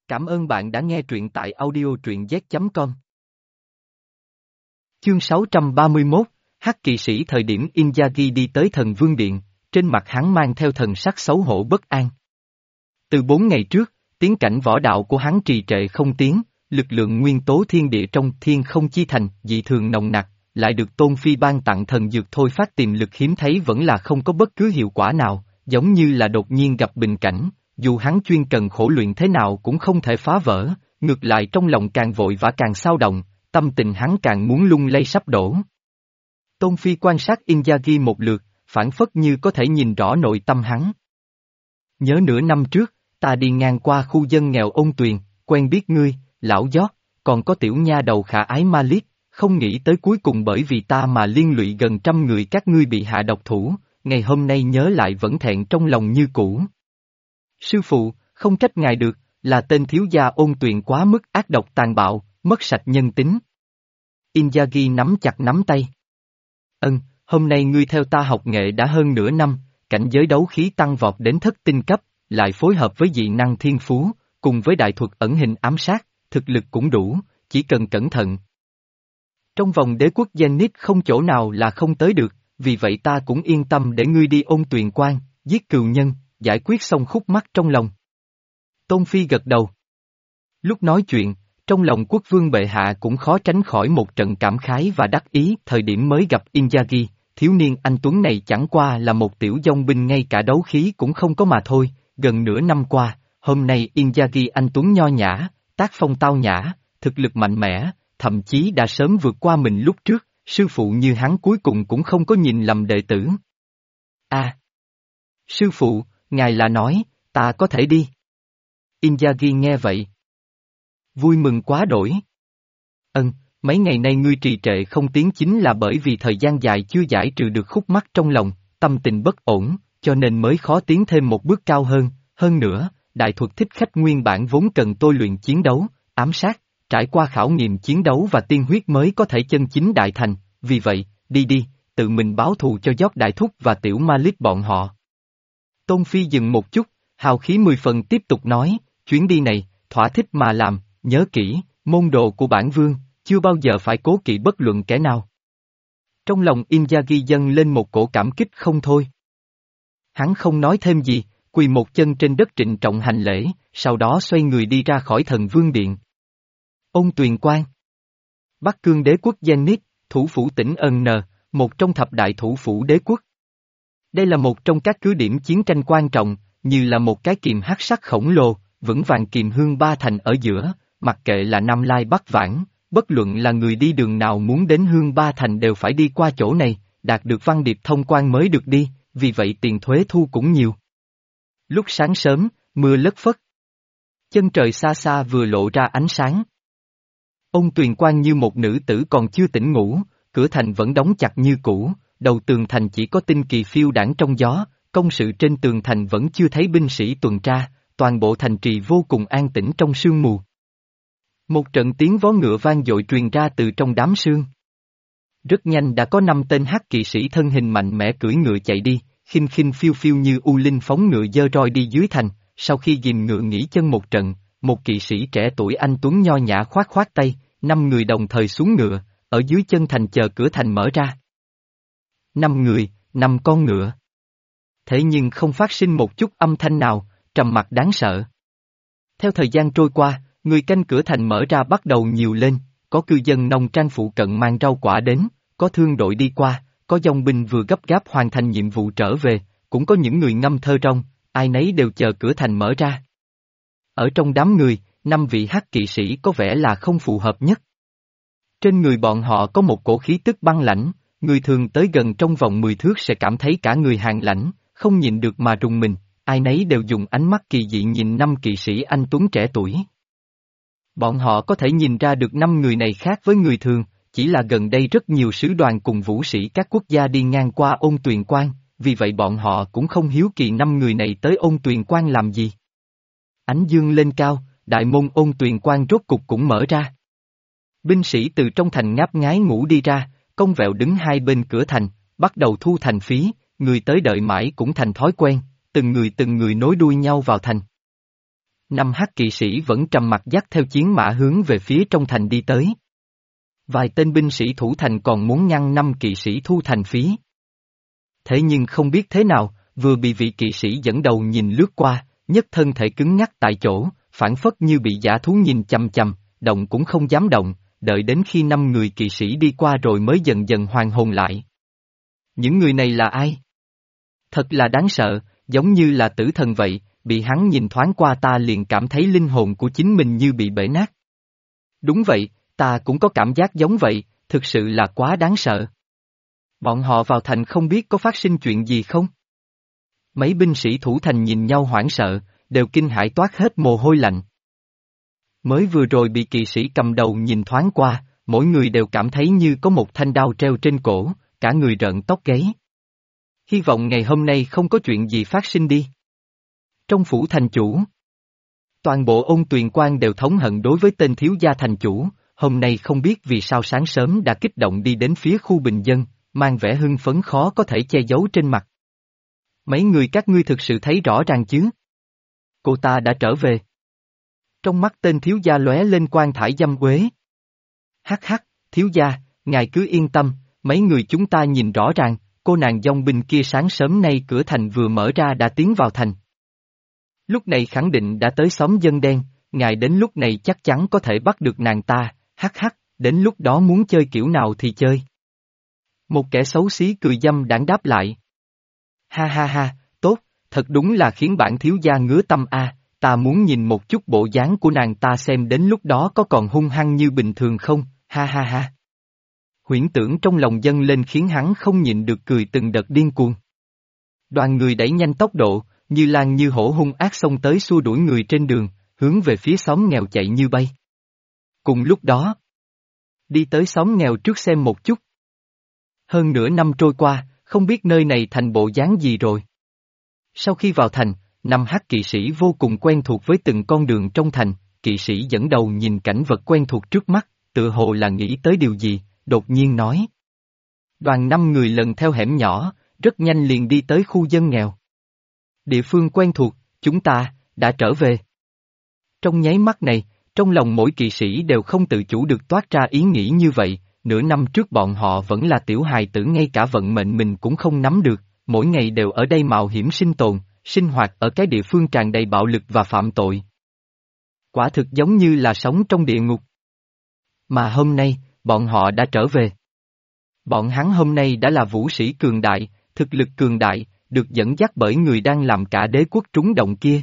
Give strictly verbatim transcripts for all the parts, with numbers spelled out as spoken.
Cảm ơn bạn đã nghe truyện tại audio truyện z chấm com. Chương sáu trăm ba mươi mốt, Hắc kỵ sĩ thời điểm Inzaghi đi tới thần vương điện, trên mặt hắn mang theo thần sắc xấu hổ bất an. Từ bốn ngày trước, tiến cảnh võ đạo của hắn trì trệ không tiến, lực lượng nguyên tố thiên địa trong thiên không chi thành dị thường nồng nặc, lại được Tôn Phi ban tặng thần dược thôi phát tiềm lực hiếm thấy vẫn là không có bất cứ hiệu quả nào, giống như là đột nhiên gặp bình cảnh, dù hắn chuyên cần khổ luyện thế nào cũng không thể phá vỡ, ngược lại trong lòng càng vội vã càng xao động, tâm tình hắn càng muốn lung lay sắp đổ. Tôn Phi quan sát Inzaghi một lượt, phản phất như có thể nhìn rõ nội tâm hắn. Nhớ nửa năm trước, ta đi ngang qua khu dân nghèo Ôn Tuyền, quen biết ngươi, lão giót, còn có tiểu nha đầu khả ái Malik, không nghĩ tới cuối cùng bởi vì ta mà liên lụy gần trăm người các ngươi bị hạ độc thủ, ngày hôm nay nhớ lại vẫn thẹn trong lòng như cũ. Sư phụ, không trách ngài được, là tên thiếu gia Ôn Tuyền quá mức ác độc tàn bạo, mất sạch nhân tính. Inzaghi nắm chặt nắm tay. Ân, hôm nay ngươi theo ta học nghệ đã hơn nửa năm, cảnh giới đấu khí tăng vọt đến thất tinh cấp, lại phối hợp với dị năng thiên phú, cùng với đại thuật ẩn hình ám sát, thực lực cũng đủ, chỉ cần cẩn thận. Trong vòng đế quốc Zenith không chỗ nào là không tới được, vì vậy ta cũng yên tâm để ngươi đi Ôn Tuyền quan, giết cừu nhân, giải quyết xong khúc mắc trong lòng. Tôn Phi gật đầu. Lúc nói chuyện, trong lòng quốc vương bệ hạ cũng khó tránh khỏi một trận cảm khái và đắc ý. Thời điểm mới gặp Inzaghi, thiếu niên anh Tuấn này chẳng qua là một tiểu dông binh ngay cả đấu khí cũng không có mà thôi, gần nửa năm qua, hôm nay Inzaghi anh Tuấn nho nhã, tác phong tao nhã, thực lực mạnh mẽ, thậm chí đã sớm vượt qua mình lúc trước, sư phụ như hắn cuối cùng cũng không có nhìn lầm đệ tử. À! Sư phụ, ngài là nói, ta có thể đi. Inzaghi nghe vậy. Vui mừng quá đổi. Ân, mấy ngày nay ngươi trì trệ không tiến chính là bởi vì thời gian dài chưa giải trừ được khúc mắc trong lòng, tâm tình bất ổn, cho nên mới khó tiến thêm một bước cao hơn, hơn nữa, đại thuật thích khách nguyên bản vốn cần tôi luyện chiến đấu, ám sát, trải qua khảo nghiệm chiến đấu và tiên huyết mới có thể chân chính đại thành, vì vậy, đi đi, tự mình báo thù cho Giót Đại Thúc và tiểu Malik bọn họ. Tôn Phi dừng một chút, hào khí mười phần tiếp tục nói, chuyến đi này, thỏa thích mà làm, nhớ kỹ, môn đồ của bản vương, chưa bao giờ phải cố kỵ bất luận kẻ nào. Trong lòng Inzaghi dâng lên một cổ cảm kích không thôi. Hắn không nói thêm gì, quỳ một chân trên đất trịnh trọng hành lễ, sau đó xoay người đi ra khỏi thần vương điện. Ôn Tuyền quan. Bắc Cương đế quốc Zenith, thủ phủ tỉnh Ân Nờ, một trong thập đại thủ phủ đế quốc. Đây là một trong các cứ điểm chiến tranh quan trọng, như là một cái kiềm hắc sắc khổng lồ, vững vàng kiềm hương ba thành ở giữa, mặc kệ là Nam Lai Bắc Vãng, bất luận là người đi đường nào muốn đến hương ba thành đều phải đi qua chỗ này, đạt được văn điệp thông quan mới được đi, vì vậy tiền thuế thu cũng nhiều. Lúc sáng sớm, mưa lất phất. Chân trời xa xa vừa lộ ra ánh sáng. Ôn Tuyền quan như một nữ tử còn chưa tỉnh ngủ, cửa thành vẫn đóng chặt như cũ, đầu tường thành chỉ có tinh kỳ phiêu đãng trong gió, công sự trên tường thành vẫn chưa thấy binh sĩ tuần tra, toàn bộ thành trì vô cùng an tĩnh trong sương mù. Một trận tiếng vó ngựa vang dội truyền ra từ trong đám sương. Rất nhanh đã có năm tên hắc kỵ sĩ thân hình mạnh mẽ cưỡi ngựa chạy đi, khinh khinh phiêu phiêu như u linh phóng ngựa dơ roi đi dưới thành, sau khi ghim ngựa nghỉ chân một trận, một kỵ sĩ trẻ tuổi anh tuấn nho nhã khoát khoát tay, năm người đồng thời xuống ngựa, ở dưới chân thành chờ cửa thành mở ra. Năm người, năm con ngựa. Thế nhưng không phát sinh một chút âm thanh nào, trầm mặc đáng sợ. Theo thời gian trôi qua, người canh cửa thành mở ra bắt đầu nhiều lên, có cư dân nông trang phụ cận mang rau quả đến, có thương đội đi qua, có dòng binh vừa gấp gáp hoàn thành nhiệm vụ trở về, cũng có những người ngâm thơ rong, ai nấy đều chờ cửa thành mở ra. Ở trong đám người, năm vị hắc kỵ sĩ có vẻ là không phù hợp nhất. Trên người bọn họ có một cổ khí tức băng lãnh, người thường tới gần trong vòng mười thước sẽ cảm thấy cả người hàng lãnh, không nhìn được mà rùng mình, ai nấy đều dùng ánh mắt kỳ dị nhìn năm kỵ sĩ anh tuấn trẻ tuổi. Bọn họ có thể nhìn ra được năm người này khác với người thường, chỉ là gần đây rất nhiều sứ đoàn cùng vũ sĩ các quốc gia đi ngang qua Ôn Tuyền quan, vì vậy bọn họ cũng không hiếu kỳ năm người này tới Ôn Tuyền quan làm gì. Ánh dương lên cao, đại môn Ôn Tuyền quan rốt cục cũng mở ra. Binh sĩ từ trong thành ngáp ngái ngủ đi ra, cong vẹo đứng hai bên cửa thành, bắt đầu thu thành phí, người tới đợi mãi cũng thành thói quen, từng người từng người nối đuôi nhau vào thành. Năm hắc kỵ sĩ vẫn trầm mặc dắt theo chiến mã hướng về phía trong thành đi tới. Vài tên binh sĩ thủ thành còn muốn ngăn năm kỵ sĩ thu thành phí. Thế nhưng không biết thế nào, vừa bị vị kỵ sĩ dẫn đầu nhìn lướt qua, nhất thân thể cứng ngắc tại chỗ, phản phất như bị dã thú nhìn chằm chằm, động cũng không dám động, đợi đến khi năm người kỵ sĩ đi qua rồi mới dần dần hoàn hồn lại. Những người này là ai? Thật là đáng sợ, giống như là tử thần vậy, bị hắn nhìn thoáng qua ta liền cảm thấy linh hồn của chính mình như bị bể nát. Đúng vậy, ta cũng có cảm giác giống vậy, thực sự là quá đáng sợ. Bọn họ vào thành không biết có phát sinh chuyện gì không? Mấy binh sĩ thủ thành nhìn nhau hoảng sợ, đều kinh hãi toát hết mồ hôi lạnh. Mới vừa rồi bị kỵ sĩ cầm đầu nhìn thoáng qua, mỗi người đều cảm thấy như có một thanh đao treo trên cổ, cả người rợn tóc gáy. Hy vọng ngày hôm nay không có chuyện gì phát sinh đi. Trong phủ thành chủ, toàn bộ Ôn Tuyền Quan đều thống hận đối với tên thiếu gia thành chủ, hôm nay không biết vì sao sáng sớm đã kích động đi đến phía khu bình dân, mang vẻ hưng phấn khó có thể che giấu trên mặt. Mấy người các ngươi thực sự thấy rõ ràng chứ? Cô ta đã trở về. Trong mắt tên thiếu gia lóe lên quan thải dâm quế. Hắc hắc, thiếu gia, ngài cứ yên tâm, mấy người chúng ta nhìn rõ ràng, cô nàng dòng binh kia sáng sớm nay cửa thành vừa mở ra đã tiến vào thành. Lúc này khẳng định đã tới xóm dân đen, ngài đến lúc này chắc chắn có thể bắt được nàng ta, hắc hắc, đến lúc đó muốn chơi kiểu nào thì chơi. Một kẻ xấu xí cười dâm đãng đáp lại. Ha ha ha, tốt, thật đúng là khiến bản thiếu gia ngứa tâm a, ta muốn nhìn một chút bộ dáng của nàng ta xem đến lúc đó có còn hung hăng như bình thường không, ha ha ha. Huyễn tưởng trong lòng dâng lên khiến hắn không nhịn được cười từng đợt điên cuồng. Đoàn người đẩy nhanh tốc độ, như lan như hổ hung ác xông tới xua đuổi người trên đường, hướng về phía xóm nghèo chạy như bay. Cùng lúc đó, đi tới xóm nghèo trước xem một chút. Hơn nửa năm trôi qua, không biết nơi này thành bộ dáng gì rồi. Sau khi vào thành, năm hắc kỵ sĩ vô cùng quen thuộc với từng con đường trong thành, kỵ sĩ dẫn đầu nhìn cảnh vật quen thuộc trước mắt, tự hồ là nghĩ tới điều gì, đột nhiên nói. Đoàn năm người lần theo hẻm nhỏ, rất nhanh liền đi tới khu dân nghèo. Địa phương quen thuộc, chúng ta, đã trở về. Trong nháy mắt này, trong lòng mỗi kỵ sĩ đều không tự chủ được toát ra ý nghĩ như vậy, nửa năm trước bọn họ vẫn là tiểu hài tử ngay cả vận mệnh mình cũng không nắm được, mỗi ngày đều ở đây mạo hiểm sinh tồn, sinh hoạt ở cái địa phương tràn đầy bạo lực và phạm tội. Quả thực giống như là sống trong địa ngục. Mà hôm nay, bọn họ đã trở về. Bọn hắn hôm nay đã là vũ sĩ cường đại, thực lực cường đại, được dẫn dắt bởi người đang làm cả đế quốc trúng động kia.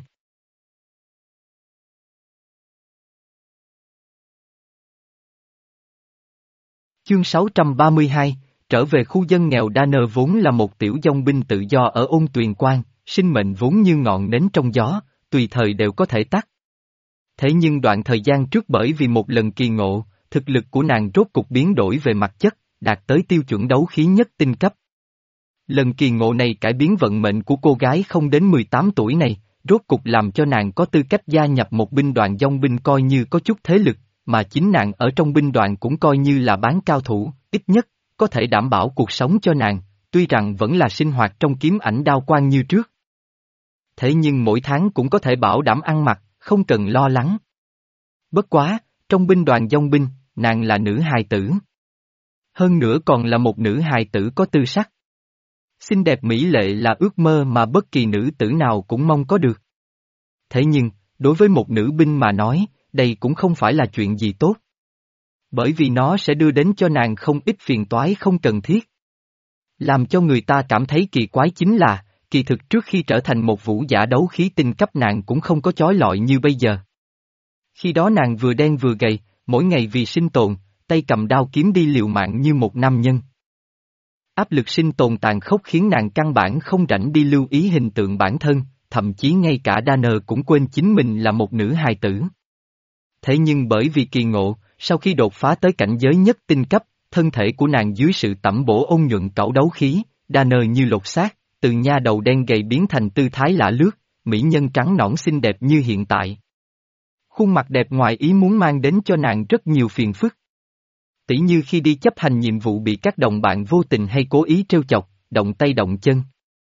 Chương sáu trăm ba mươi hai, trở về khu dân nghèo Đa Nơ vốn là một tiểu dòng binh tự do ở Ôn Tuyền Quan, sinh mệnh vốn như ngọn nến trong gió, tùy thời đều có thể tắt. Thế nhưng đoạn thời gian trước bởi vì một lần kỳ ngộ, thực lực của nàng rốt cục biến đổi về mặt chất, đạt tới tiêu chuẩn đấu khí nhất tinh cấp. Lần kỳ ngộ này cải biến vận mệnh của cô gái không đến mười tám tuổi này, rốt cục làm cho nàng có tư cách gia nhập một binh đoàn dòng binh coi như có chút thế lực, mà chính nàng ở trong binh đoàn cũng coi như là bán cao thủ, ít nhất, có thể đảm bảo cuộc sống cho nàng, tuy rằng vẫn là sinh hoạt trong kiếm ảnh đao quan như trước. Thế nhưng mỗi tháng cũng có thể bảo đảm ăn mặc, không cần lo lắng. Bất quá, trong binh đoàn dòng binh, nàng là nữ hài tử. Hơn nữa còn là một nữ hài tử có tư sắc. Xinh đẹp mỹ lệ là ước mơ mà bất kỳ nữ tử nào cũng mong có được. Thế nhưng, đối với một nữ binh mà nói, đây cũng không phải là chuyện gì tốt. Bởi vì nó sẽ đưa đến cho nàng không ít phiền toái không cần thiết. Làm cho người ta cảm thấy kỳ quái chính là, kỳ thực trước khi trở thành một vũ giả đấu khí tinh cấp nàng cũng không có chói lọi như bây giờ. Khi đó nàng vừa đen vừa gầy, mỗi ngày vì sinh tồn, tay cầm đao kiếm đi liều mạng như một nam nhân. Áp lực sinh tồn tàn khốc khiến nàng căn bản không rảnh đi lưu ý hình tượng bản thân, thậm chí ngay cả Danner cũng quên chính mình là một nữ hài tử. Thế nhưng bởi vì kỳ ngộ, sau khi đột phá tới cảnh giới nhất tinh cấp, thân thể của nàng dưới sự tẩm bổ ôn nhuận cẩu đấu khí, Danner như lột xác, từ nha đầu đen gầy biến thành tư thái lạ lướt, mỹ nhân trắng nõn xinh đẹp như hiện tại. Khuôn mặt đẹp ngoài ý muốn mang đến cho nàng rất nhiều phiền phức. Tỉ như khi đi chấp hành nhiệm vụ bị các đồng bạn vô tình hay cố ý trêu chọc, động tay động chân.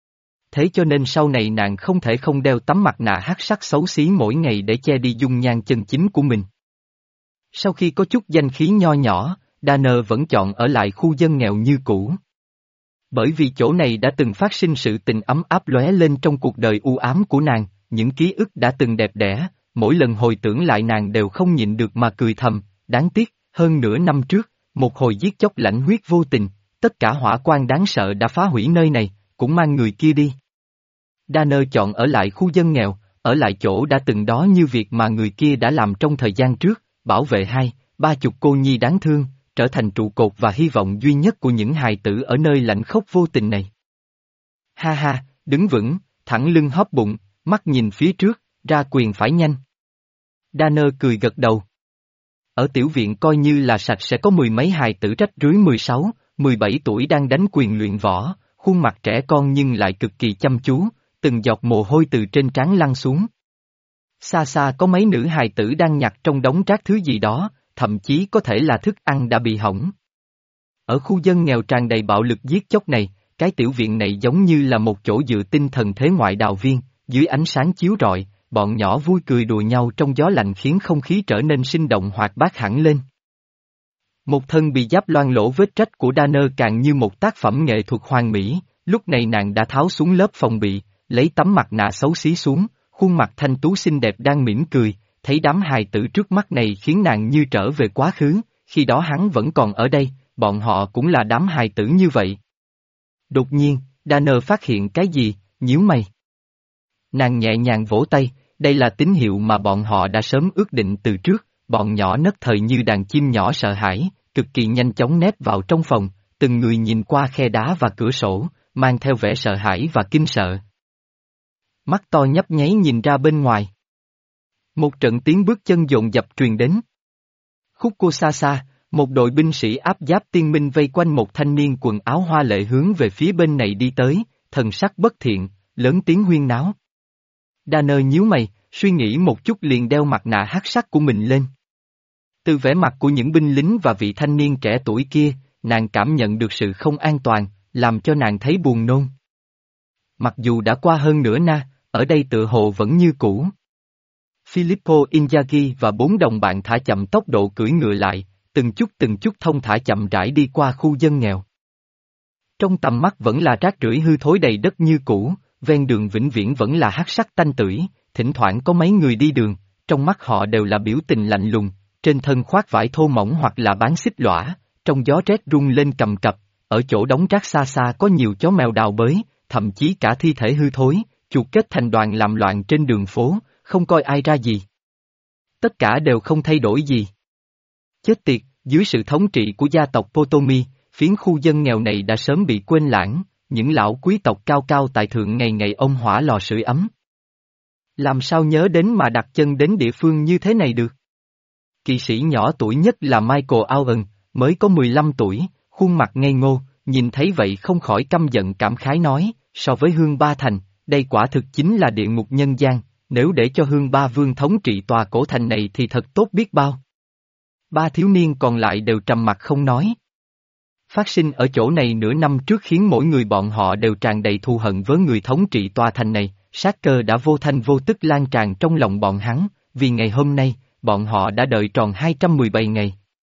thế cho nên sau này nàng không thể không đeo tấm mặt nạ hắc sắc xấu xí mỗi ngày để che đi dung nhan chân chính của mình. Sau khi có chút danh khí nho nhỏ, Danner vẫn chọn ở lại khu dân nghèo như cũ. Bởi vì chỗ này đã từng phát sinh sự tình ấm áp lóe lên trong cuộc đời u ám của nàng, những ký ức đã từng đẹp đẽ, mỗi lần hồi tưởng lại nàng đều không nhịn được mà cười thầm, đáng tiếc, hơn nửa năm trước, một hồi giết chóc lãnh huyết vô tình, tất cả hỏa quan đáng sợ đã phá hủy nơi này, cũng mang người kia đi. Danner chọn ở lại khu dân nghèo, ở lại chỗ đã từng đó như việc mà người kia đã làm trong thời gian trước, bảo vệ hai, ba chục cô nhi đáng thương, trở thành trụ cột và hy vọng duy nhất của những hài tử ở nơi lạnh khốc vô tình này. Ha ha, đứng vững, thẳng lưng hóp bụng, mắt nhìn phía trước, ra quyền phải nhanh. Danner cười gật đầu. Ở tiểu viện coi như là sạch sẽ có mười mấy hài tử rách rưới mười sáu, mười bảy tuổi đang đánh quyền luyện võ, khuôn mặt trẻ con nhưng lại cực kỳ chăm chú, từng giọt mồ hôi từ trên trán lăn xuống. Xa xa có mấy nữ hài tử đang nhặt trong đống rác thứ gì đó, thậm chí có thể là thức ăn đã bị hỏng. Ở khu dân nghèo tràn đầy bạo lực giết chóc này, cái tiểu viện này giống như là một chỗ dựa tinh thần thế ngoại đạo viên, dưới ánh sáng chiếu rọi, bọn nhỏ vui cười đùa nhau trong gió lạnh khiến không khí trở nên sinh động hoạt bát hẳn lên. Một thân bị giáp loang lỗ vết rách của Danner càng như một tác phẩm nghệ thuật hoàn mỹ, lúc này nàng đã tháo xuống lớp phòng bị, lấy tấm mặt nạ xấu xí xuống, khuôn mặt thanh tú xinh đẹp đang mỉm cười, thấy đám hài tử trước mắt này khiến nàng như trở về quá khứ, khi đó hắn vẫn còn ở đây, bọn họ cũng là đám hài tử như vậy. Đột nhiên, Danner phát hiện cái gì, nhíu mày. Nàng nhẹ nhàng vỗ tay, đây là tín hiệu mà bọn họ đã sớm ước định từ trước, bọn nhỏ nấc thời như đàn chim nhỏ sợ hãi, cực kỳ nhanh chóng nép vào trong phòng, từng người nhìn qua khe đá và cửa sổ, mang theo vẻ sợ hãi và kinh sợ. Mắt to nhấp nháy nhìn ra bên ngoài. Một trận tiếng bước chân dồn dập truyền đến. Khúc cô xa xa, một đội binh sĩ áp giáp tiên minh vây quanh một thanh niên quần áo hoa lệ hướng về phía bên này đi tới, thần sắc bất thiện, lớn tiếng huyên náo. Danner nhíu mày, suy nghĩ một chút liền đeo mặt nạ hắc sắc của mình lên. Từ vẻ mặt của những binh lính và vị thanh niên trẻ tuổi kia, nàng cảm nhận được sự không an toàn, làm cho nàng thấy buồn nôn. Mặc dù đã qua hơn nửa na, ở đây tựa hồ vẫn như cũ. Filippo Inzaghi và bốn đồng bạn thả chậm tốc độ cưỡi ngựa lại, từng chút từng chút thông thả chậm rãi đi qua khu dân nghèo. Trong tầm mắt vẫn là rác rưởi hư thối đầy đất như cũ, ven đường vĩnh viễn vẫn là hắc sắc tanh tưởi, thỉnh thoảng có mấy người đi đường, trong mắt họ đều là biểu tình lạnh lùng, trên thân khoác vải thô mỏng hoặc là bán xích lõa, trong gió rét rung lên cầm cập, ở chỗ đống rác xa xa có nhiều chó mèo đào bới, thậm chí cả thi thể hư thối, chuột kết thành đoàn làm loạn trên đường phố, không coi ai ra gì. Tất cả đều không thay đổi gì. Chết tiệt, dưới sự thống trị của gia tộc Potomi, phiến khu dân nghèo này đã sớm bị quên lãng, những lão quý tộc cao cao tại thượng ngày ngày ôm hỏa lò sưởi ấm. Làm sao nhớ đến mà đặt chân đến địa phương như thế này được? Kỵ sĩ nhỏ tuổi nhất là Michael Owen, mới có mười lăm tuổi, khuôn mặt ngây ngô, nhìn thấy vậy không khỏi căm giận cảm khái nói, so với Hương Ba Thành, đây quả thực chính là địa ngục nhân gian, nếu để cho Hương Ba Vương thống trị tòa cổ thành này thì thật tốt biết bao. Ba thiếu niên còn lại đều trầm mặc không nói. Phát sinh ở chỗ này nửa năm trước khiến mỗi người bọn họ đều tràn đầy thù hận với người thống trị tòa thành này, sát cơ đã vô thanh vô tức lan tràn trong lòng bọn hắn, vì ngày hôm nay, bọn họ đã đợi tròn hai trăm mười bảy ngày.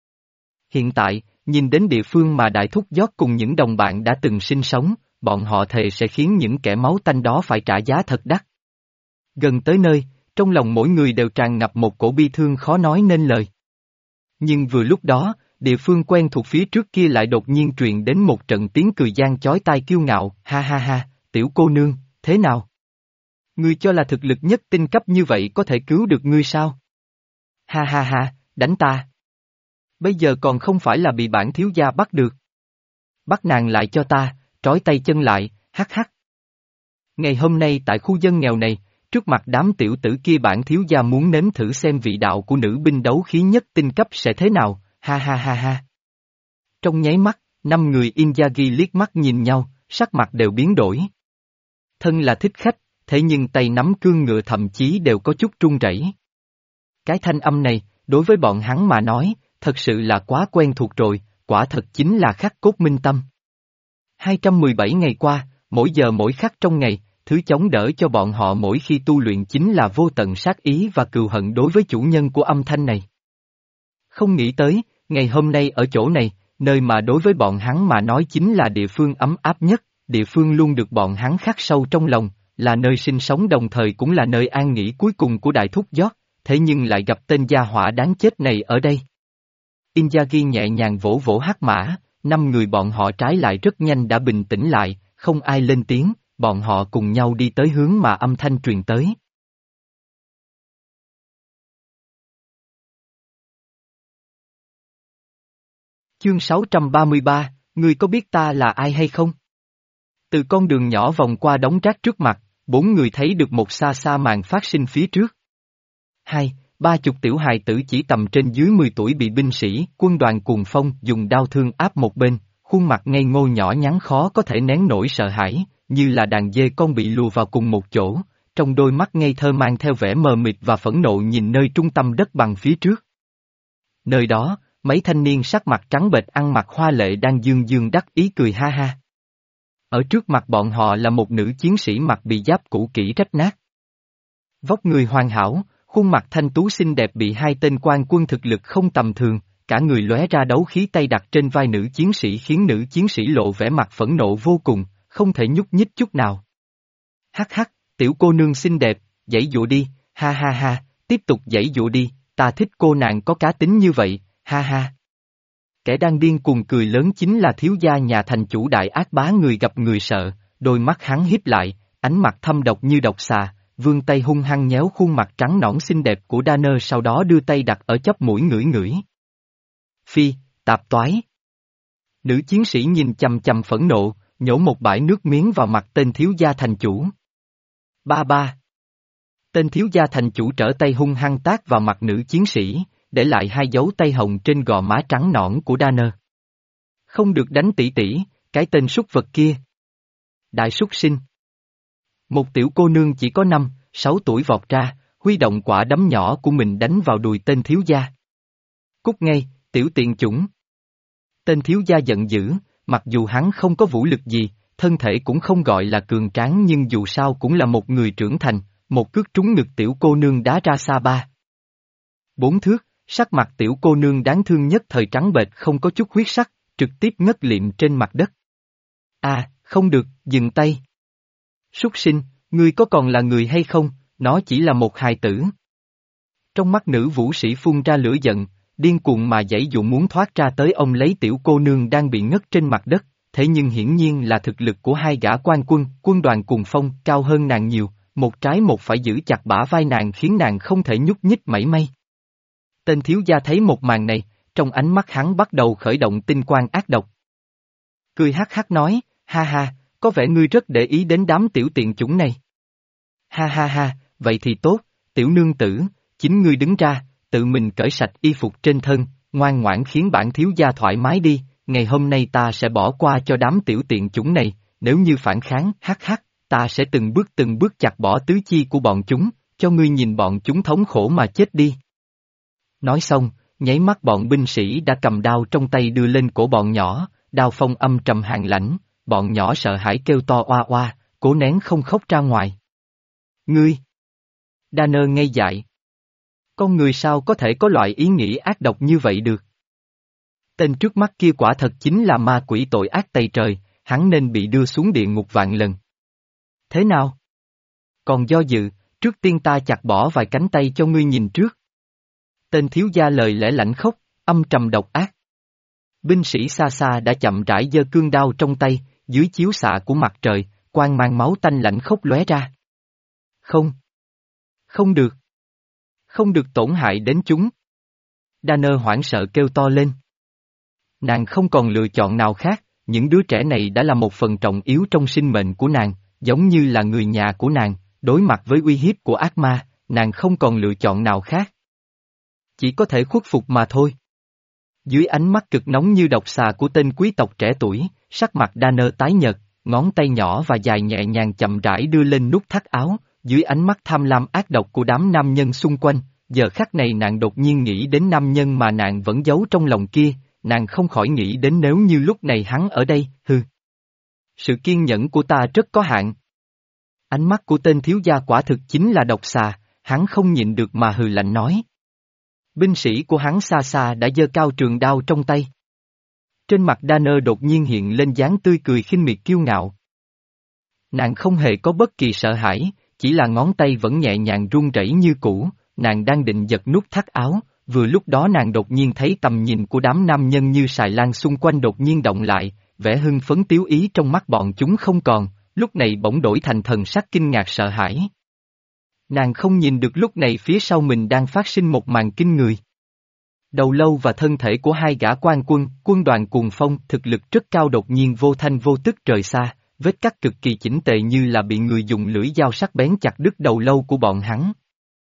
Hiện tại, nhìn đến địa phương mà Đại Thúc Giót cùng những đồng bạn đã từng sinh sống, bọn họ thề sẽ khiến những kẻ máu tanh đó phải trả giá thật đắt. Gần tới nơi, trong lòng mỗi người đều tràn ngập một cổ bi thương khó nói nên lời. Nhưng vừa lúc đó, địa phương quen thuộc phía trước kia lại đột nhiên truyền đến một trận tiếng cười gian chói tai kiêu ngạo, ha ha ha, tiểu cô nương, thế nào? Ngươi cho là thực lực nhất tinh cấp như vậy có thể cứu được ngươi sao? Ha ha ha, đánh ta. Bây giờ còn không phải là bị bản thiếu gia bắt được. Bắt nàng lại cho ta, trói tay chân lại, hắc hắc. Ngày hôm nay tại khu dân nghèo này, trước mặt đám tiểu tử kia bản thiếu gia muốn nếm thử xem vị đạo của nữ binh đấu khí nhất tinh cấp sẽ thế nào, ha ha ha ha. Trong nháy mắt, năm người Inzaghi liếc mắt nhìn nhau, sắc mặt đều biến đổi. Thân là thích khách, thế nhưng tay nắm cương ngựa thậm chí đều có chút run rẩy. Cái thanh âm này, đối với bọn hắn mà nói, thật sự là quá quen thuộc rồi, quả thật chính là khắc cốt minh tâm. hai trăm mười bảy ngày qua, mỗi giờ mỗi khắc trong ngày, thứ chống đỡ cho bọn họ mỗi khi tu luyện chính là vô tận sát ý và cừu hận đối với chủ nhân của âm thanh này. Không nghĩ tới, ngày hôm nay ở chỗ này, nơi mà đối với bọn hắn mà nói chính là địa phương ấm áp nhất, địa phương luôn được bọn hắn khắc sâu trong lòng, là nơi sinh sống đồng thời cũng là nơi an nghỉ cuối cùng của đại thúc giót, thế nhưng lại gặp tên gia hỏa đáng chết này ở đây. Inzaghi nhẹ nhàng vỗ vỗ hắc mã, năm người bọn họ trái lại rất nhanh đã bình tĩnh lại, không ai lên tiếng, bọn họ cùng nhau đi tới hướng mà âm thanh truyền tới. Chương sáu trăm ba mươi ba, ngươi có biết ta là ai hay không? Từ con đường nhỏ vòng qua đống rác trước mặt, bốn người thấy được một xa xa màn phát sinh phía trước. Hai, ba chục tiểu hài tử chỉ tầm trên dưới mười tuổi bị binh sĩ, quân đoàn cuồng phong dùng đao thương áp một bên, khuôn mặt ngây ngô nhỏ nhắn khó có thể nén nổi sợ hãi, như là đàn dê con bị lùa vào cùng một chỗ, trong đôi mắt ngây thơ mang theo vẻ mờ mịt và phẫn nộ nhìn nơi trung tâm đất bằng phía trước. Nơi đó, mấy thanh niên sắc mặt trắng bệch ăn mặc hoa lệ đang dương dương đắc ý cười ha ha. Ở trước mặt bọn họ là một nữ chiến sĩ mặc bị giáp cũ kỹ rách nát. Vóc người hoàn hảo, khuôn mặt thanh tú xinh đẹp bị hai tên quan quân thực lực không tầm thường, cả người lóe ra đấu khí tay đặt trên vai nữ chiến sĩ khiến nữ chiến sĩ lộ vẻ mặt phẫn nộ vô cùng, không thể nhúc nhích chút nào. Hắc hắc, tiểu cô nương xinh đẹp, giãy dụa đi, ha ha ha, tiếp tục giãy dụa đi, ta thích cô nàng có cá tính như vậy, ha ha. Kẻ đang điên cuồng cười lớn chính là thiếu gia nhà thành chủ đại ác bá người gặp người sợ, đôi mắt hắn híp lại, ánh mặt thâm độc như độc xà, vươn tay hung hăng nhéo khuôn mặt trắng nõn xinh đẹp của Danner sau đó đưa tay đặt ở chóp mũi ngửi ngửi. Phi, tạp toái. Nữ chiến sĩ nhìn chằm chằm phẫn nộ, nhổ một bãi nước miếng vào mặt tên thiếu gia thành chủ. Ba ba. Tên thiếu gia thành chủ trở tay hung hăng tát vào mặt nữ chiến sĩ, để lại hai dấu tay hồng trên gò má trắng nõn của Danner. Không được đánh tỷ tỷ, cái tên súc vật kia. Đại súc sinh. Một tiểu cô nương chỉ có năm, sáu tuổi vọt ra, huy động quả đấm nhỏ của mình đánh vào đùi tên thiếu gia. Cút ngay, tiểu tiện chủng. Tên thiếu gia giận dữ, mặc dù hắn không có vũ lực gì, thân thể cũng không gọi là cường tráng nhưng dù sao cũng là một người trưởng thành, một cước trúng ngực tiểu cô nương đá ra xa ba. Bốn thước, sắc mặt tiểu cô nương đáng thương nhất thời trắng bệch không có chút huyết sắc, trực tiếp ngất liệm trên mặt đất. À, không được, dừng tay. Súc sinh, ngươi có còn là người hay không, nó chỉ là một hài tử. Trong mắt nữ vũ sĩ phun ra lửa giận, điên cuồng mà giãy dụ muốn thoát ra tới ông lấy tiểu cô nương đang bị ngất trên mặt đất, thế nhưng hiển nhiên là thực lực của hai gã quan quân, quân đoàn cuồng phong cao hơn nàng nhiều, một trái một phải giữ chặt bả vai nàng khiến nàng không thể nhúc nhích mảy may. Tên thiếu gia thấy một màn này, trong ánh mắt hắn bắt đầu khởi động tinh quang ác độc. Cười hắc hắc nói, ha ha, có vẻ ngươi rất để ý đến đám tiểu tiện chủng này. Ha ha ha, vậy thì tốt, tiểu nương tử, chính ngươi đứng ra, tự mình cởi sạch y phục trên thân, ngoan ngoãn khiến bản thiếu gia thoải mái đi, ngày hôm nay ta sẽ bỏ qua cho đám tiểu tiện chủng này, nếu như phản kháng, hắc hắc, ta sẽ từng bước từng bước chặt bỏ tứ chi của bọn chúng, cho ngươi nhìn bọn chúng thống khổ mà chết đi. Nói xong, nháy mắt bọn binh sĩ đã cầm đao trong tay đưa lên cổ bọn nhỏ, đao phong âm trầm hàn lãnh, bọn nhỏ sợ hãi kêu to oa oa, cố nén không khóc ra ngoài. Ngươi! Danner ngây dại. Con người sao có thể có loại ý nghĩ ác độc như vậy được? Tên trước mắt kia quả thật chính là ma quỷ tội ác tày trời, hắn nên bị đưa xuống địa ngục vạn lần. Thế nào? Còn do dự, trước tiên ta chặt bỏ vài cánh tay cho ngươi nhìn trước. Tên thiếu gia lời lẽ lạnh khốc, âm trầm độc ác. Binh sĩ xa xa đã chậm rãi giơ cương đao trong tay, dưới chiếu xạ của mặt trời, quang mang máu tanh lạnh khốc lóe ra. Không. Không được. Không được tổn hại đến chúng. Danner hoảng sợ kêu to lên. Nàng không còn lựa chọn nào khác, những đứa trẻ này đã là một phần trọng yếu trong sinh mệnh của nàng, giống như là người nhà của nàng, đối mặt với uy hiếp của ác ma, nàng không còn lựa chọn nào khác. Chỉ có thể khuất phục mà thôi. Dưới ánh mắt cực nóng như độc xà của tên quý tộc trẻ tuổi, sắc mặt Danner tái nhợt, ngón tay nhỏ và dài nhẹ nhàng chậm rãi đưa lên nút thắt áo, dưới ánh mắt tham lam ác độc của đám nam nhân xung quanh, giờ khắc này nàng đột nhiên nghĩ đến nam nhân mà nàng vẫn giấu trong lòng kia, nàng không khỏi nghĩ đến nếu như lúc này hắn ở đây, hừ. Sự kiên nhẫn của ta rất có hạn. Ánh mắt của tên thiếu gia quả thực chính là độc xà, hắn không nhịn được mà hừ lạnh nói. Binh sĩ của hắn xa xa đã giơ cao trường đao trong tay. Trên mặt Danner đột nhiên hiện lên dáng tươi cười khinh miệt kiêu ngạo. Nàng không hề có bất kỳ sợ hãi, chỉ là ngón tay vẫn nhẹ nhàng run rẩy như cũ, nàng đang định giật nút thắt áo, vừa lúc đó nàng đột nhiên thấy tầm nhìn của đám nam nhân như xài lan xung quanh đột nhiên động lại, vẻ hưng phấn tiếu ý trong mắt bọn chúng không còn, lúc này bỗng đổi thành thần sắc kinh ngạc sợ hãi. Nàng không nhìn được lúc này phía sau mình đang phát sinh một màn kinh người. Đầu lâu và thân thể của hai gã quan quân, quân đoàn cuồng phong thực lực rất cao đột nhiên vô thanh vô tức rời xa, vết cắt cực kỳ chỉnh tề như là bị người dùng lưỡi dao sắc bén chặt đứt đầu lâu của bọn hắn.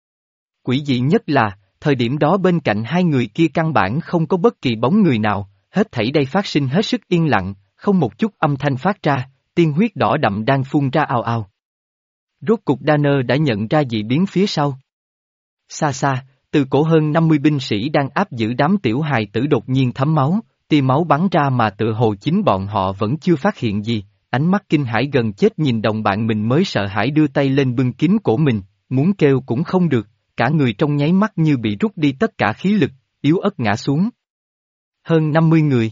Quỷ dị nhất là, thời điểm đó bên cạnh hai người kia căn bản không có bất kỳ bóng người nào, hết thảy đây phát sinh hết sức yên lặng, không một chút âm thanh phát ra, tiên huyết đỏ đậm đang phun ra ào ào. Rốt cục Danner đã nhận ra dị biến phía sau. Xa xa, từ cổ hơn năm mươi binh sĩ đang áp giữ đám tiểu hài tử đột nhiên thấm máu, tia máu bắn ra mà tựa hồ chính bọn họ vẫn chưa phát hiện gì, ánh mắt kinh hãi gần chết nhìn đồng bạn mình mới sợ hãi đưa tay lên bưng kín cổ mình, muốn kêu cũng không được, cả người trong nháy mắt như bị rút đi tất cả khí lực, yếu ớt ngã xuống. Hơn năm mươi người.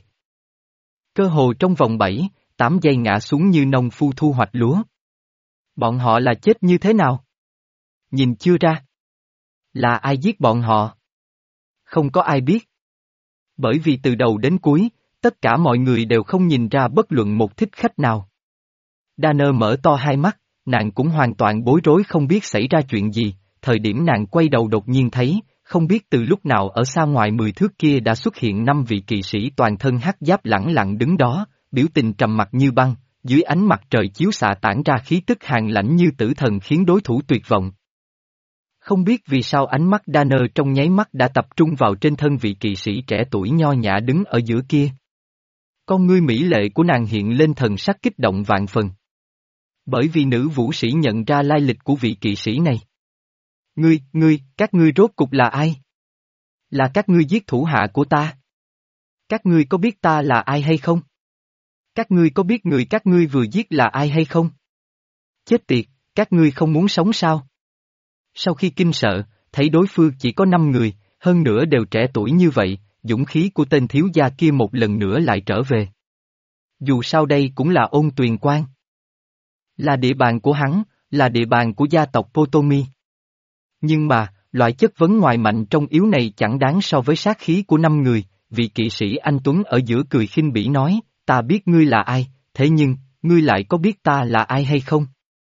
Cơ hồ trong vòng bảy, tám giây ngã xuống như nông phu thu hoạch lúa. Bọn họ là chết như thế nào? Nhìn chưa ra. Là ai giết bọn họ? Không có ai biết. Bởi vì từ đầu đến cuối, tất cả mọi người đều không nhìn ra bất luận một thích khách nào. Danner mở to hai mắt, nàng cũng hoàn toàn bối rối không biết xảy ra chuyện gì, thời điểm nàng quay đầu đột nhiên thấy, không biết từ lúc nào ở xa ngoài mười thước kia đã xuất hiện năm vị kỵ sĩ toàn thân hắc giáp lẳng lặng đứng đó, biểu tình trầm mặc như băng, dưới ánh mặt trời chiếu xạ tản ra khí tức hàn lãnh như tử thần khiến đối thủ tuyệt vọng. Không biết vì sao ánh mắt Danner trong nháy mắt đã tập trung vào trên thân vị kỵ sĩ trẻ tuổi nho nhã đứng ở giữa kia. Con ngươi mỹ lệ của nàng hiện lên thần sắc kích động vạn phần. Bởi vì nữ vũ sĩ nhận ra lai lịch của vị kỵ sĩ này. Ngươi, ngươi, các ngươi rốt cục là ai? Là các ngươi giết thủ hạ của ta. Các ngươi có biết ta là ai hay không? Các ngươi có biết người các ngươi vừa giết là ai hay không? Chết tiệt, các ngươi không muốn sống sao? Sau khi kinh sợ, thấy đối phương chỉ có năm người, hơn nữa đều trẻ tuổi như vậy, dũng khí của tên thiếu gia kia một lần nữa lại trở về. Dù sao đây cũng là Ôn Tuyền Quan. Là địa bàn của hắn, là địa bàn của gia tộc Potomi. Nhưng mà, loại chất vấn ngoài mạnh trong yếu này chẳng đáng so với sát khí của năm người, vị kỵ sĩ anh Tuấn ở giữa cười khinh bỉ nói, ta biết ngươi là ai, thế nhưng, ngươi lại có biết ta là ai hay không?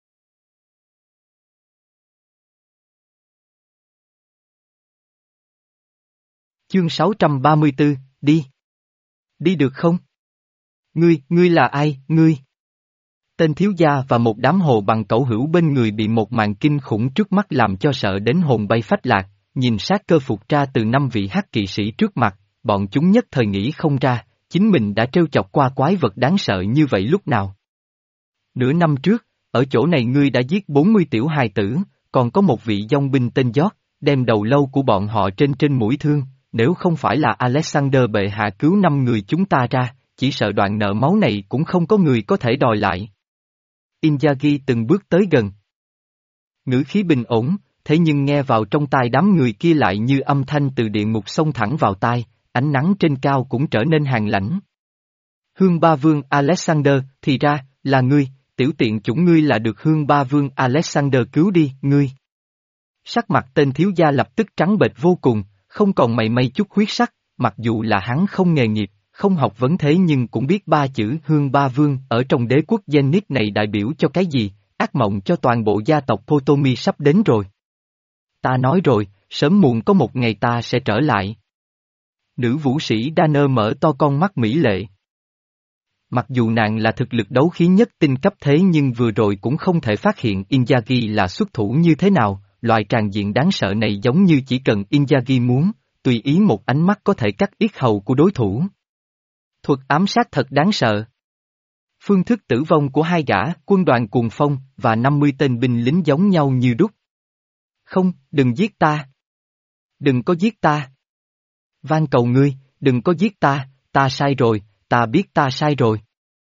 Chương sáu trăm ba mươi tư, đi. Đi được không? Ngươi, ngươi là ai, ngươi? Tên thiếu gia và một đám hồ bằng cẩu hữu bên người bị một màn kinh khủng trước mắt làm cho sợ đến hồn bay phách lạc, nhìn sát cơ phục ra từ năm vị hắc kỵ sĩ trước mặt, bọn chúng nhất thời nghĩ không ra, chính mình đã trêu chọc qua quái vật đáng sợ như vậy lúc nào. Nửa năm trước, ở chỗ này ngươi đã giết bốn mươi tiểu hài tử, còn có một vị dòng binh tên George, đem đầu lâu của bọn họ trên trên mũi thương, nếu không phải là Alexander bệ hạ cứu năm người chúng ta ra, chỉ sợ đoạn nợ máu này cũng không có người có thể đòi lại. Inzaghi từng bước tới gần. Ngữ khí bình ổn, thế nhưng nghe vào trong tai đám người kia lại như âm thanh từ địa ngục xông thẳng vào tai, ánh nắng trên cao cũng trở nên hàn lãnh. Hương Ba Vương Alexander, thì ra, là ngươi, tiểu tiện chủng ngươi là được Hương Ba Vương Alexander cứu đi, ngươi. Sắc mặt tên thiếu gia lập tức trắng bệch vô cùng, không còn mảy may chút huyết sắc, mặc dù là hắn không nghề nghiệp, không học vấn thế nhưng cũng biết ba chữ Hương Ba Vương ở trong đế quốc Zenith này đại biểu cho cái gì, ác mộng cho toàn bộ gia tộc Potomi sắp đến rồi. Ta nói rồi, sớm muộn có một ngày ta sẽ trở lại. Nữ vũ sĩ Danner mở to con mắt mỹ lệ. Mặc dù nàng là thực lực đấu khí nhất tinh cấp thế nhưng vừa rồi cũng không thể phát hiện Inzaghi là xuất thủ như thế nào, loại tràng diện đáng sợ này giống như chỉ cần Inzaghi muốn, tùy ý một ánh mắt có thể cắt yết hầu của đối thủ. Thuật ám sát thật đáng sợ. Phương thức tử vong của hai gã, quân đoàn cuồng phong, và năm mươi tên binh lính giống nhau như đúc. Không, đừng giết ta. Đừng có giết ta. Van cầu ngươi, đừng có giết ta, ta sai rồi, ta biết ta sai rồi.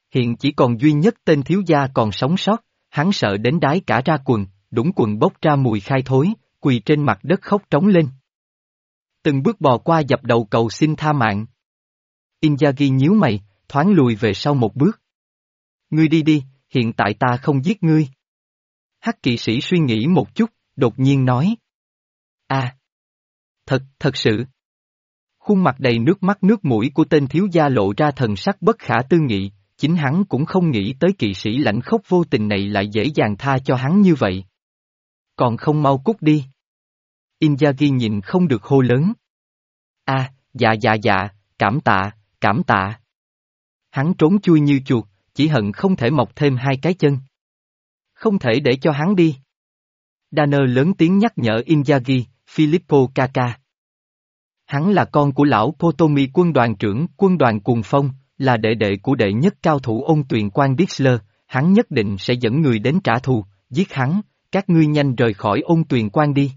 Hiện chỉ còn duy nhất tên thiếu gia còn sống sót, hắn sợ đến đái cả ra quần, đũng quần bốc ra mùi khai thối, quỳ trên mặt đất khóc trống lên. Từng bước bò qua dập đầu cầu xin tha mạng. Inzaghi nhíu mày, thoáng lùi về sau một bước. Ngươi đi đi, hiện tại ta không giết ngươi. Hắc kỵ sĩ suy nghĩ một chút, đột nhiên nói. À! Thật, thật sự. Khuôn mặt đầy nước mắt nước mũi của tên thiếu gia lộ ra thần sắc bất khả tư nghị, chính hắn cũng không nghĩ tới kỵ sĩ lãnh khốc vô tình này lại dễ dàng tha cho hắn như vậy. Còn không mau cút đi. Inzaghi nhìn không được hô lớn. À, dạ dạ dạ, cảm tạ, cảm tạ. Hắn trốn chui như chuột, chỉ hận không thể mọc thêm hai cái chân. Không thể để cho hắn đi. Danner lớn tiếng nhắc nhở Inzaghi, Filippo ca ca. Hắn là con của lão Potomi quân đoàn trưởng quân đoàn Cuồng Phong, là đệ đệ của đệ nhất cao thủ ôn tuyền quan Dixler, hắn nhất định sẽ dẫn người đến trả thù, giết hắn, các ngươi nhanh rời khỏi ôn tuyền quan đi.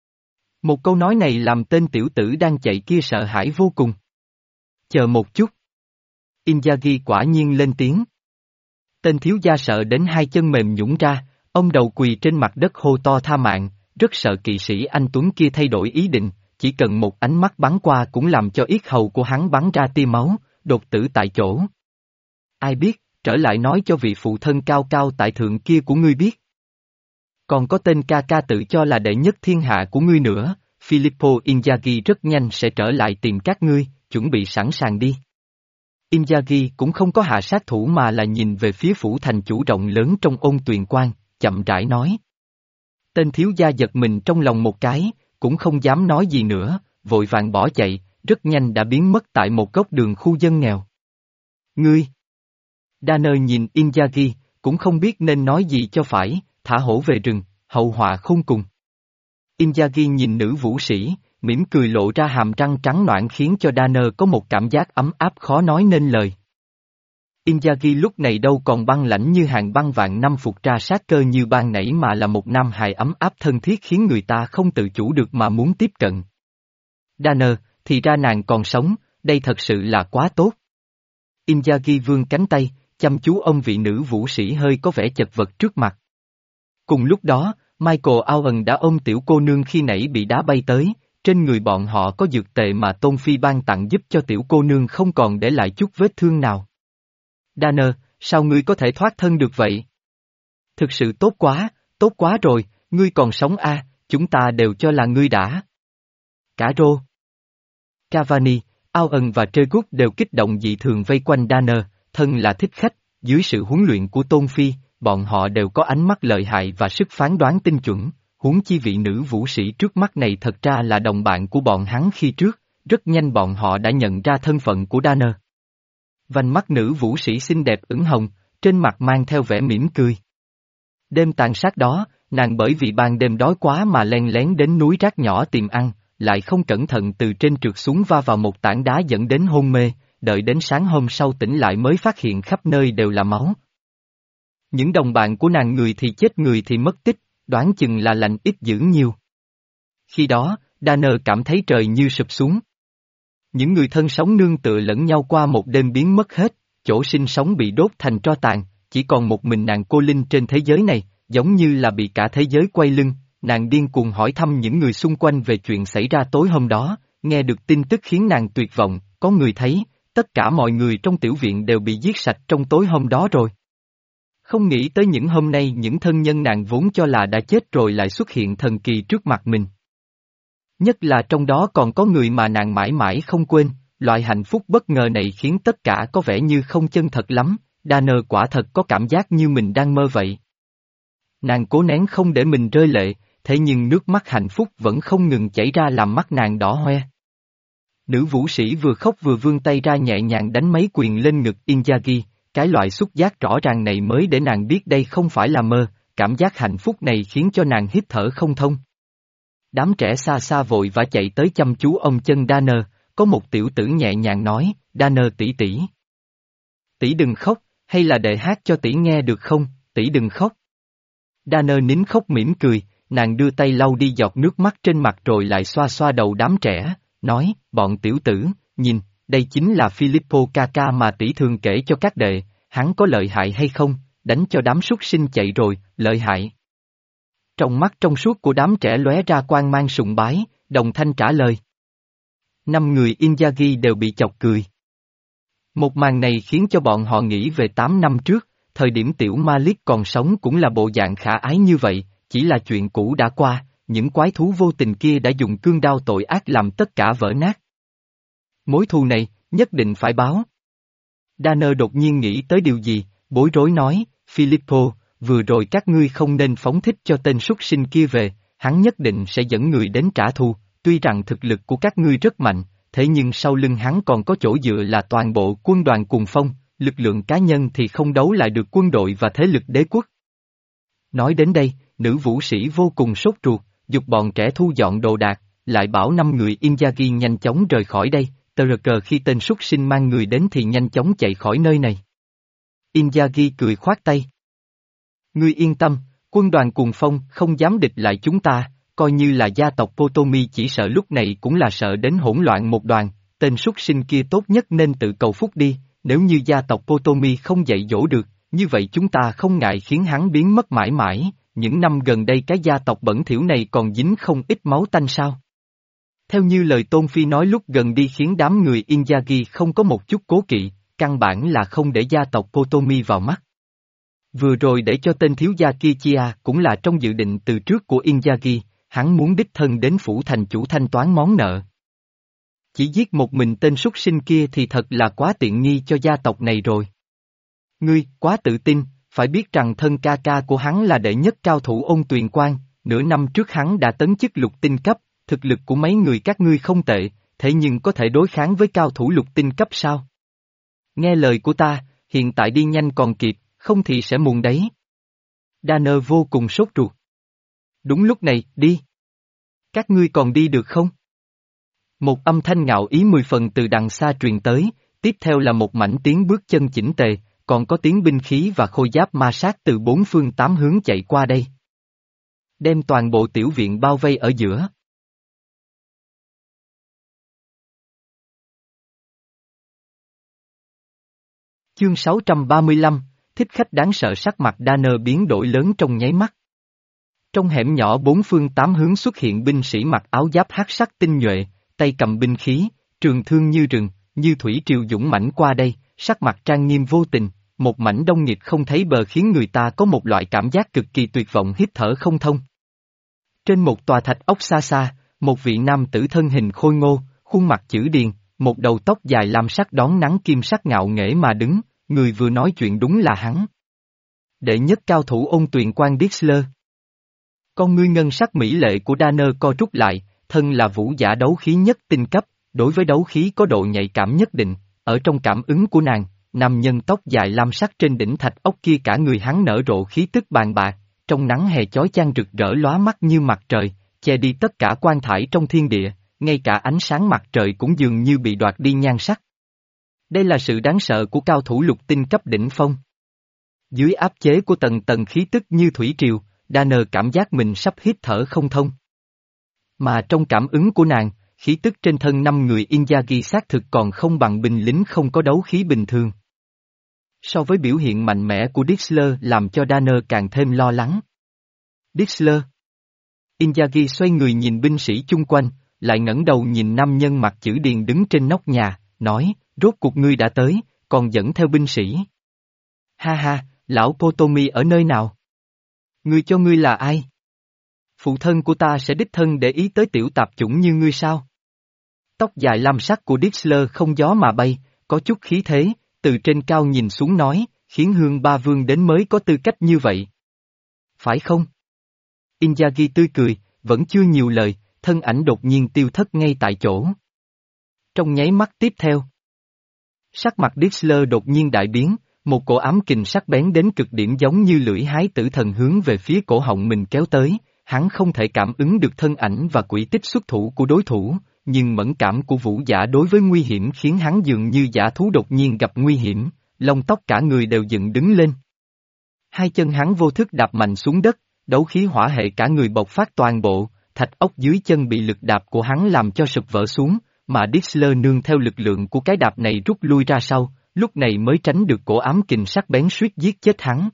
Một câu nói này làm tên tiểu tử đang chạy kia sợ hãi vô cùng. Chờ một chút. Inzaghi quả nhiên lên tiếng. Tên thiếu gia sợ đến hai chân mềm nhũn ra, ông đầu quỳ trên mặt đất hô to tha mạng, rất sợ kỵ sĩ anh Tuấn kia thay đổi ý định, chỉ cần một ánh mắt bắn qua cũng làm cho yết hầu của hắn bắn ra tia máu, đột tử tại chỗ. Ai biết, trở lại nói cho vị phụ thân cao cao tại thượng kia của ngươi biết. Còn có tên ca ca tự cho là đệ nhất thiên hạ của ngươi nữa, Filippo Inzaghi rất nhanh sẽ trở lại tìm các ngươi, chuẩn bị sẵn sàng đi. Inzaghi cũng không có hạ sát thủ mà là nhìn về phía phủ thành chủ rộng lớn trong ôn tuyền quan, chậm rãi nói. Tên thiếu gia giật mình trong lòng một cái, cũng không dám nói gì nữa, vội vàng bỏ chạy, rất nhanh đã biến mất tại một góc đường khu dân nghèo. Ngươi! Danner nhìn Inzaghi, cũng không biết nên nói gì cho phải, thả hổ về rừng, hậu họa khôn cùng. Inzaghi nhìn nữ vũ sĩ, mỉm cười lộ ra hàm răng trắng noãn khiến cho Danner có một cảm giác ấm áp khó nói nên lời. Inzaghi lúc này đâu còn băng lãnh như hàng băng vạn năm phục ra sát cơ như ban nãy mà là một nam hài ấm áp thân thiết khiến người ta không tự chủ được mà muốn tiếp cận. Danner, thì ra nàng còn sống, đây thật sự là quá tốt. Inzaghi vươn cánh tay, chăm chú ôm vị nữ vũ sĩ hơi có vẻ chật vật trước mặt. Cùng lúc đó, Michael Owen đã ôm tiểu cô nương khi nãy bị đá bay tới, trên người bọn họ có dược tề mà Tôn Phi ban tặng giúp cho tiểu cô nương không còn để lại chút vết thương nào. Danner, sao ngươi có thể thoát thân được vậy? Thực sự tốt quá, tốt quá rồi, ngươi còn sống à, chúng ta đều cho là ngươi đã. Cả rô. Cavani, Owen và Tregut đều kích động dị thường vây quanh Danner, thân là thích khách, dưới sự huấn luyện của Tôn Phi, bọn họ đều có ánh mắt lợi hại và sức phán đoán tinh chuẩn, huống chi vị nữ vũ sĩ trước mắt này thật ra là đồng bạn của bọn hắn khi trước, rất nhanh bọn họ đã nhận ra thân phận của Danner. Vành mắt nữ vũ sĩ xinh đẹp ửng hồng, trên mặt mang theo vẻ mỉm cười. Đêm tàn sát đó, nàng bởi vì ban đêm đói quá mà len lén đến núi rác nhỏ tìm ăn, lại không cẩn thận từ trên trượt xuống va vào một tảng đá dẫn đến hôn mê, đợi đến sáng hôm sau tỉnh lại mới phát hiện khắp nơi đều là máu. Những đồng bạn của nàng người thì chết người thì mất tích, đoán chừng là lành ít dữ nhiều. Khi đó, Danner cảm thấy trời như sụp xuống. Những người thân sống nương tựa lẫn nhau qua một đêm biến mất hết, chỗ sinh sống bị đốt thành tro tàn, chỉ còn một mình nàng cô linh trên thế giới này, giống như là bị cả thế giới quay lưng, nàng điên cuồng hỏi thăm những người xung quanh về chuyện xảy ra tối hôm đó, nghe được tin tức khiến nàng tuyệt vọng, có người thấy, tất cả mọi người trong tiểu viện đều bị giết sạch trong tối hôm đó rồi. Không nghĩ tới những hôm nay những thân nhân nàng vốn cho là đã chết rồi lại xuất hiện thần kỳ trước mặt mình. Nhất là trong đó còn có người mà nàng mãi mãi không quên, loại hạnh phúc bất ngờ này khiến tất cả có vẻ như không chân thật lắm, Danner quả thật có cảm giác như mình đang mơ vậy. Nàng cố nén không để mình rơi lệ, thế nhưng nước mắt hạnh phúc vẫn không ngừng chảy ra làm mắt nàng đỏ hoe. Nữ vũ sĩ vừa khóc vừa vươn tay ra nhẹ nhàng đánh mấy quyền lên ngực Inzaghi, cái loại xúc giác rõ ràng này mới để nàng biết đây không phải là mơ, cảm giác hạnh phúc này khiến cho nàng hít thở không thông. Đám trẻ xa xa vội vã chạy tới chăm chú ôm chân Danner, có một tiểu tử nhẹ nhàng nói, Danner tỷ tỷ. Tỷ đừng khóc, hay là để hát cho tỷ nghe được không, tỷ đừng khóc. Danner nín khóc mỉm cười, nàng đưa tay lau đi giọt nước mắt trên mặt rồi lại xoa xoa đầu đám trẻ, nói, bọn tiểu tử, nhìn, đây chính là Filippo ca ca mà tỷ thường kể cho các đệ, hắn có lợi hại hay không, đánh cho đám súc sinh chạy rồi, lợi hại. Trong mắt trong suốt của đám trẻ lóe ra quang mang sùng bái, đồng thanh trả lời. Năm người Inzaghi đều bị chọc cười. Một màn này khiến cho bọn họ nghĩ về tám năm trước, thời điểm tiểu Malik còn sống cũng là bộ dạng khả ái như vậy, chỉ là chuyện cũ đã qua, những quái thú vô tình kia đã dùng cương đao tội ác làm tất cả vỡ nát. Mối thù này, nhất định phải báo. Danner đột nhiên nghĩ tới điều gì, bối rối nói, Filippo, vừa rồi các ngươi không nên phóng thích cho tên súc sinh kia về, hắn nhất định sẽ dẫn người đến trả thù, tuy rằng thực lực của các ngươi rất mạnh, thế nhưng sau lưng hắn còn có chỗ dựa là toàn bộ quân đoàn Cuồng Phong, lực lượng cá nhân thì không đấu lại được quân đội và thế lực đế quốc. Nói đến đây, nữ vũ sĩ vô cùng sốt ruột, giục bọn trẻ thu dọn đồ đạc, lại bảo năm người Inzaghi nhanh chóng rời khỏi đây, tờ cờ khi tên súc sinh mang người đến thì nhanh chóng chạy khỏi nơi này. Inzaghi cười khoát tay. Ngươi yên tâm, quân đoàn Cuồng Phong không dám địch lại chúng ta, coi như là gia tộc Potomi chỉ sợ lúc này cũng là sợ đến hỗn loạn một đoàn, tên súc sinh kia tốt nhất nên tự cầu phúc đi, nếu như gia tộc Potomi không dạy dỗ được, như vậy chúng ta không ngại khiến hắn biến mất mãi mãi, những năm gần đây cái gia tộc bẩn thỉu này còn dính không ít máu tanh sao. Theo như lời Tôn Phi nói lúc gần đi khiến đám người Inzaghi không có một chút cố kỵ, căn bản là không để gia tộc Potomi vào mắt. Vừa rồi để cho tên thiếu gia kia chia cũng là trong dự định từ trước của Inzaghi, hắn muốn đích thân đến phủ thành chủ thanh toán món nợ. Chỉ giết một mình tên súc sinh kia thì thật là quá tiện nghi cho gia tộc này rồi. Ngươi, quá tự tin, phải biết rằng thân ca ca của hắn là đệ nhất cao thủ Ôn Tuyền Quan, nửa năm trước hắn đã tấn chức lục tinh cấp, thực lực của mấy người các ngươi không tệ, thế nhưng có thể đối kháng với cao thủ lục tinh cấp sao? Nghe lời của ta, hiện tại đi nhanh còn kịp, không thì sẽ muộn đấy. Danner vô cùng sốt ruột. Đúng lúc này, đi. Các ngươi còn đi được không? Một âm thanh ngạo ý mười phần từ đằng xa truyền tới, tiếp theo là một mảnh tiếng bước chân chỉnh tề, còn có tiếng binh khí và khôi giáp ma sát từ bốn phương tám hướng chạy qua đây. Đem toàn bộ tiểu viện bao vây ở giữa. Chương sáu trăm ba mươi lăm, thích khách đáng sợ sắc mặt Danner biến đổi lớn trong nháy mắt. Trong hẻm nhỏ bốn phương tám hướng xuất hiện binh sĩ mặc áo giáp hắc sắc tinh nhuệ, tay cầm binh khí, trường thương như rừng, như thủy triều dũng mãnh qua đây, sắc mặt trang nghiêm vô tình, một mảnh đông nghịt không thấy bờ khiến người ta có một loại cảm giác cực kỳ tuyệt vọng hít thở không thông. Trên một tòa thạch ốc xa xa, một vị nam tử thân hình khôi ngô, khuôn mặt chữ điền, một đầu tóc dài lam sắc đón nắng kim sắc ngạo nghễ mà đứng, người vừa nói chuyện đúng là hắn. Đệ nhất cao thủ Ôn Tuyền Quan Dixler. Con ngươi ngân sắc mỹ lệ của Danner co rút lại, thân là vũ giả đấu khí nhất tinh cấp, đối với đấu khí có độ nhạy cảm nhất định, ở trong cảm ứng của nàng, nam nhân tóc dài lam sắc trên đỉnh thạch ốc kia cả người hắn nở rộ khí tức bàn bạc, trong nắng hè chói chang rực rỡ lóa mắt như mặt trời, che đi tất cả quan thải trong thiên địa, ngay cả ánh sáng mặt trời cũng dường như bị đoạt đi nhan sắc. Đây là sự đáng sợ của cao thủ lục tinh cấp đỉnh phong. Dưới áp chế của tầng tầng khí tức như thủy triều, Danner cảm giác mình sắp hít thở không thông. Mà trong cảm ứng của nàng, khí tức trên thân năm người Inzaghi xác thực còn không bằng binh lính không có đấu khí bình thường. So với biểu hiện mạnh mẽ của Dixler làm cho Danner càng thêm lo lắng. Dixler. Inzaghi xoay người nhìn binh sĩ chung quanh, lại ngẩng đầu nhìn nam nhân mặt chữ điền đứng trên nóc nhà, nói, rốt cuộc ngươi đã tới, còn dẫn theo binh sĩ. Ha ha, lão Potomi ở nơi nào? Ngươi cho ngươi là ai? Phụ thân của ta sẽ đích thân để ý tới tiểu tạp chủng như ngươi sao? Tóc dài lam sắc của Dixler không gió mà bay, có chút khí thế, từ trên cao nhìn xuống nói, khiến Hương Ba Vương đến mới có tư cách như vậy. Phải không? Inzaghi tươi cười, vẫn chưa nhiều lời, thân ảnh đột nhiên tiêu thất ngay tại chỗ. Trong nháy mắt tiếp theo, sắc mặt Dixler đột nhiên đại biến, một cổ ám kình sắc bén đến cực điểm giống như lưỡi hái tử thần hướng về phía cổ họng mình kéo tới, hắn không thể cảm ứng được thân ảnh và quỹ tích xuất thủ của đối thủ, nhưng mẫn cảm của vũ giả đối với nguy hiểm khiến hắn dường như dã thú đột nhiên gặp nguy hiểm, lông tóc cả người đều dựng đứng lên. Hai chân hắn vô thức đạp mạnh xuống đất, đấu khí hỏa hệ cả người bộc phát toàn bộ, thạch ốc dưới chân bị lực đạp của hắn làm cho sụp vỡ xuống, mà Dixler nương theo lực lượng của cái đạp này rút lui ra sau, lúc này mới tránh được cổ ám kình sắc bén suýt giết chết hắn.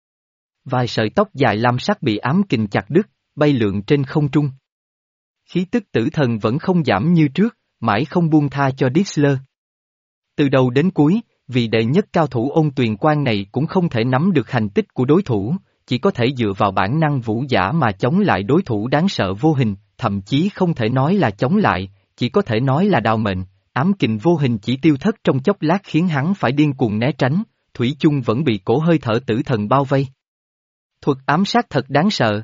Vài sợi tóc dài lam sắc bị ám kình chặt đứt, bay lượn trên không trung. Khí tức tử thần vẫn không giảm như trước, mãi không buông tha cho Dixler. Từ đầu đến cuối, vị đệ nhất cao thủ ôn tuyền quan này cũng không thể nắm được hành tích của đối thủ, chỉ có thể dựa vào bản năng vũ giả mà chống lại đối thủ đáng sợ vô hình, thậm chí không thể nói là chống lại, chỉ có thể nói là đào mệnh, ám kình vô hình chỉ tiêu thất trong chốc lát khiến hắn phải điên cuồng né tránh, thủy chung vẫn bị cổ hơi thở tử thần bao vây. Thuật ám sát thật đáng sợ.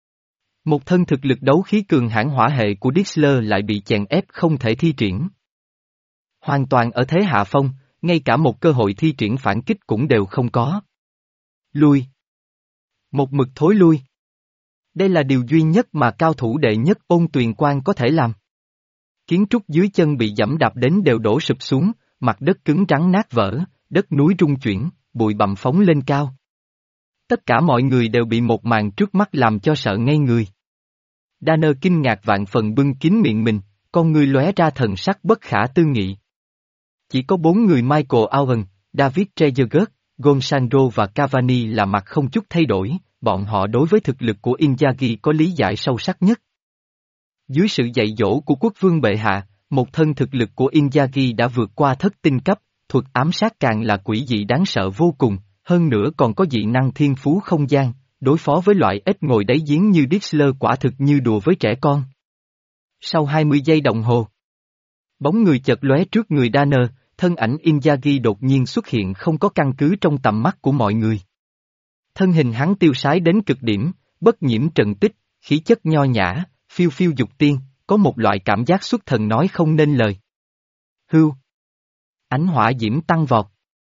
Một thân thực lực đấu khí cường hãn hỏa hệ của Dixler lại bị chèn ép không thể thi triển. Hoàn toàn ở thế hạ phong, ngay cả một cơ hội thi triển phản kích cũng đều không có. Lui. Một mực thối lui. Đây là điều duy nhất mà cao thủ đệ nhất ôn tuyền quan có thể làm. Kiến trúc dưới chân bị giẫm đạp đến đều đổ sụp xuống, mặt đất cứng rắn nát vỡ, đất núi rung chuyển, bụi bặm phóng lên cao. Tất cả mọi người đều bị một màn trước mắt làm cho sợ ngây người. Danner kinh ngạc vạn phần bưng kín miệng mình, con người lóe ra thần sắc bất khả tư nghị. Chỉ có bốn người Michael Owen, David Trezeguet, Gonzalo và Cavani là mặt không chút thay đổi, bọn họ đối với thực lực của Inzaghi có lý giải sâu sắc nhất. Dưới sự dạy dỗ của quốc vương bệ hạ, một thân thực lực của Inzaghi đã vượt qua thất tinh cấp, thuật ám sát càng là quỷ dị đáng sợ vô cùng, hơn nữa còn có dị năng thiên phú không gian, đối phó với loại ếch ngồi đáy giếng như Dixler quả thực như đùa với trẻ con. Sau hai mươi giây đồng hồ, bóng người chợt lóe trước người Danner, thân ảnh Inzaghi đột nhiên xuất hiện không có căn cứ trong tầm mắt của mọi người. Thân hình hắn tiêu sái đến cực điểm, bất nhiễm trần tích, khí chất nho nhã, phiêu phiêu dục tiên, có một loại cảm giác xuất thần nói không nên lời. Hưu. Ánh hỏa diễm tăng vọt.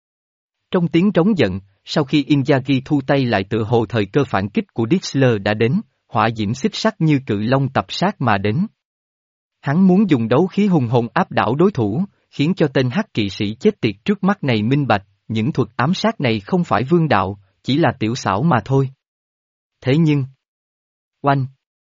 Trong tiếng trống giận, sau khi Inzaghi thu tay lại tựa hồ thời cơ phản kích của Dixler đã đến, hỏa diễm xích sắc như cự long tập sát mà đến. Hắn muốn dùng đấu khí hùng hồn áp đảo đối thủ, khiến cho tên hắc kỵ sĩ chết tiệt trước mắt này minh bạch, những thuật ám sát này không phải vương đạo, chỉ là tiểu xảo mà thôi. Thế nhưng... Oanh!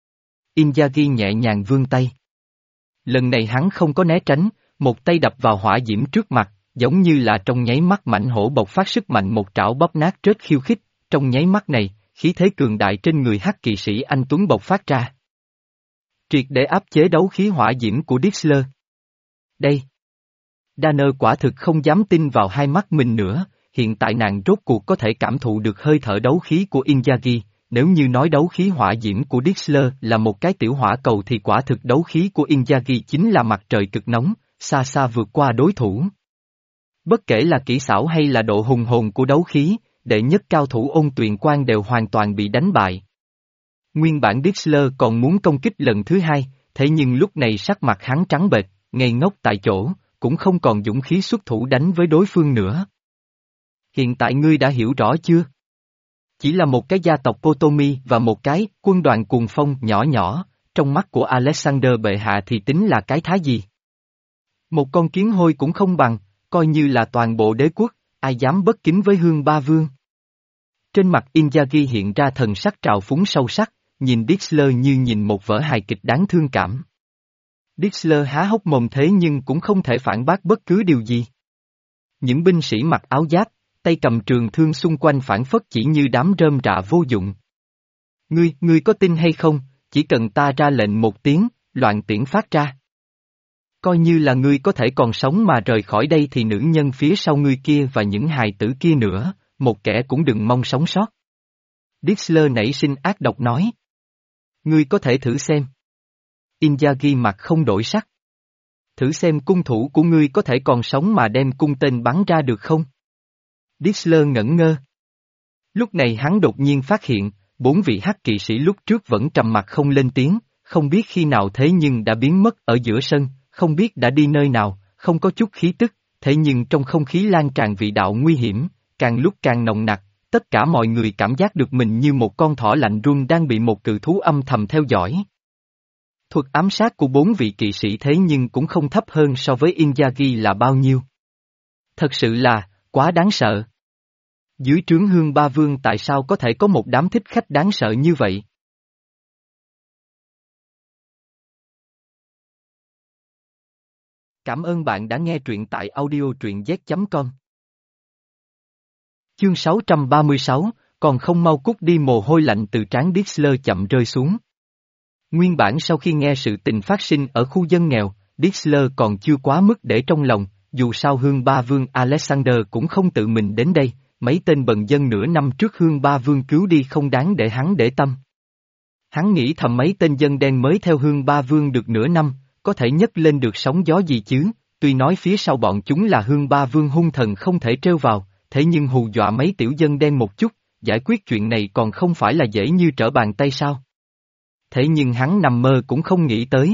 Inzaghi nhẹ nhàng vươn tay. Lần này hắn không có né tránh, một tay đập vào hỏa diễm trước mặt, giống như là trong nháy mắt mãnh hổ bộc phát sức mạnh một trảo bóp nát trết khiêu khích, trong nháy mắt này, khí thế cường đại trên người hắc kỵ sĩ anh Tuấn bộc phát ra. Triệt để áp chế đấu khí hỏa diễm của Dixler. Đây! Danner quả thực không dám tin vào hai mắt mình nữa, hiện tại nàng rốt cuộc có thể cảm thụ được hơi thở đấu khí của Inzaghi, nếu như nói đấu khí hỏa diễm của Dixler là một cái tiểu hỏa cầu thì quả thực đấu khí của Inzaghi chính là mặt trời cực nóng, xa xa vượt qua đối thủ. Bất kể là kỹ xảo hay là độ hùng hồn của đấu khí, đệ nhất cao thủ ôn tuyền quan đều hoàn toàn bị đánh bại. Nguyên bản Dixler còn muốn công kích lần thứ hai, thế nhưng lúc này sắc mặt hắn trắng bệch, ngây ngốc tại chỗ, cũng không còn dũng khí xuất thủ đánh với đối phương nữa. Hiện tại ngươi đã hiểu rõ chưa? Chỉ là một cái gia tộc Potomi và một cái quân đoàn cuồng phong nhỏ nhỏ, trong mắt của Alexander bệ hạ thì tính là cái thá gì? Một con kiến hôi cũng không bằng, coi như là toàn bộ đế quốc, ai dám bất kính với Hương Ba Vương. Trên mặt Inzaghi hiện ra thần sắc trào phúng sâu sắc, nhìn Dixler như nhìn một vở hài kịch đáng thương cảm. Dixler há hốc mồm thế nhưng cũng không thể phản bác bất cứ điều gì. Những binh sĩ mặc áo giáp, tay cầm trường thương xung quanh phản phất chỉ như đám rơm rạ vô dụng. Ngươi, ngươi có tin hay không, chỉ cần ta ra lệnh một tiếng, loạn tiễn phát ra. Coi như là ngươi có thể còn sống mà rời khỏi đây thì nữ nhân phía sau ngươi kia và những hài tử kia nữa, một kẻ cũng đừng mong sống sót. Dixler nảy sinh ác độc nói. Ngươi có thể thử xem. Inzaghi mặt không đổi sắc. Thử xem cung thủ của ngươi có thể còn sống mà đem cung tên bắn ra được không? Dixler ngẩn ngơ. Lúc này hắn đột nhiên phát hiện, bốn vị hắc kỵ sĩ lúc trước vẫn trầm mặc không lên tiếng, không biết khi nào thế nhưng đã biến mất ở giữa sân, không biết đã đi nơi nào, không có chút khí tức, thế nhưng trong không khí lan tràn vị đạo nguy hiểm, càng lúc càng nồng nặc, tất cả mọi người cảm giác được mình như một con thỏ lạnh run đang bị một cự thú âm thầm theo dõi. Thuật ám sát của bốn vị kỵ sĩ thế nhưng cũng không thấp hơn so với Inzaghi là bao nhiêu. Thật sự là, quá đáng sợ. Dưới trướng Hương Ba Vương tại sao có thể có một đám thích khách đáng sợ như vậy? Cảm ơn bạn đã nghe truyện tại audio truyện z chấm com. Chương sáu trăm ba mươi sáu, còn không mau cút đi. Mồ hôi lạnh từ trán Dixler chậm rơi xuống. Nguyên bản sau khi nghe sự tình phát sinh ở khu dân nghèo, Dixler còn chưa quá mức để trong lòng, dù sao Hương Ba Vương Alexander cũng không tự mình đến đây, mấy tên bần dân nửa năm trước Hương Ba Vương cứu đi không đáng để hắn để tâm. Hắn nghĩ thầm mấy tên dân đen mới theo Hương Ba Vương được nửa năm, có thể nhấc lên được sóng gió gì chứ, tuy nói phía sau bọn chúng là Hương Ba Vương hung thần không thể trêu vào, thế nhưng hù dọa mấy tiểu dân đen một chút, giải quyết chuyện này còn không phải là dễ như trở bàn tay sao. Thế nhưng hắn nằm mơ cũng không nghĩ tới.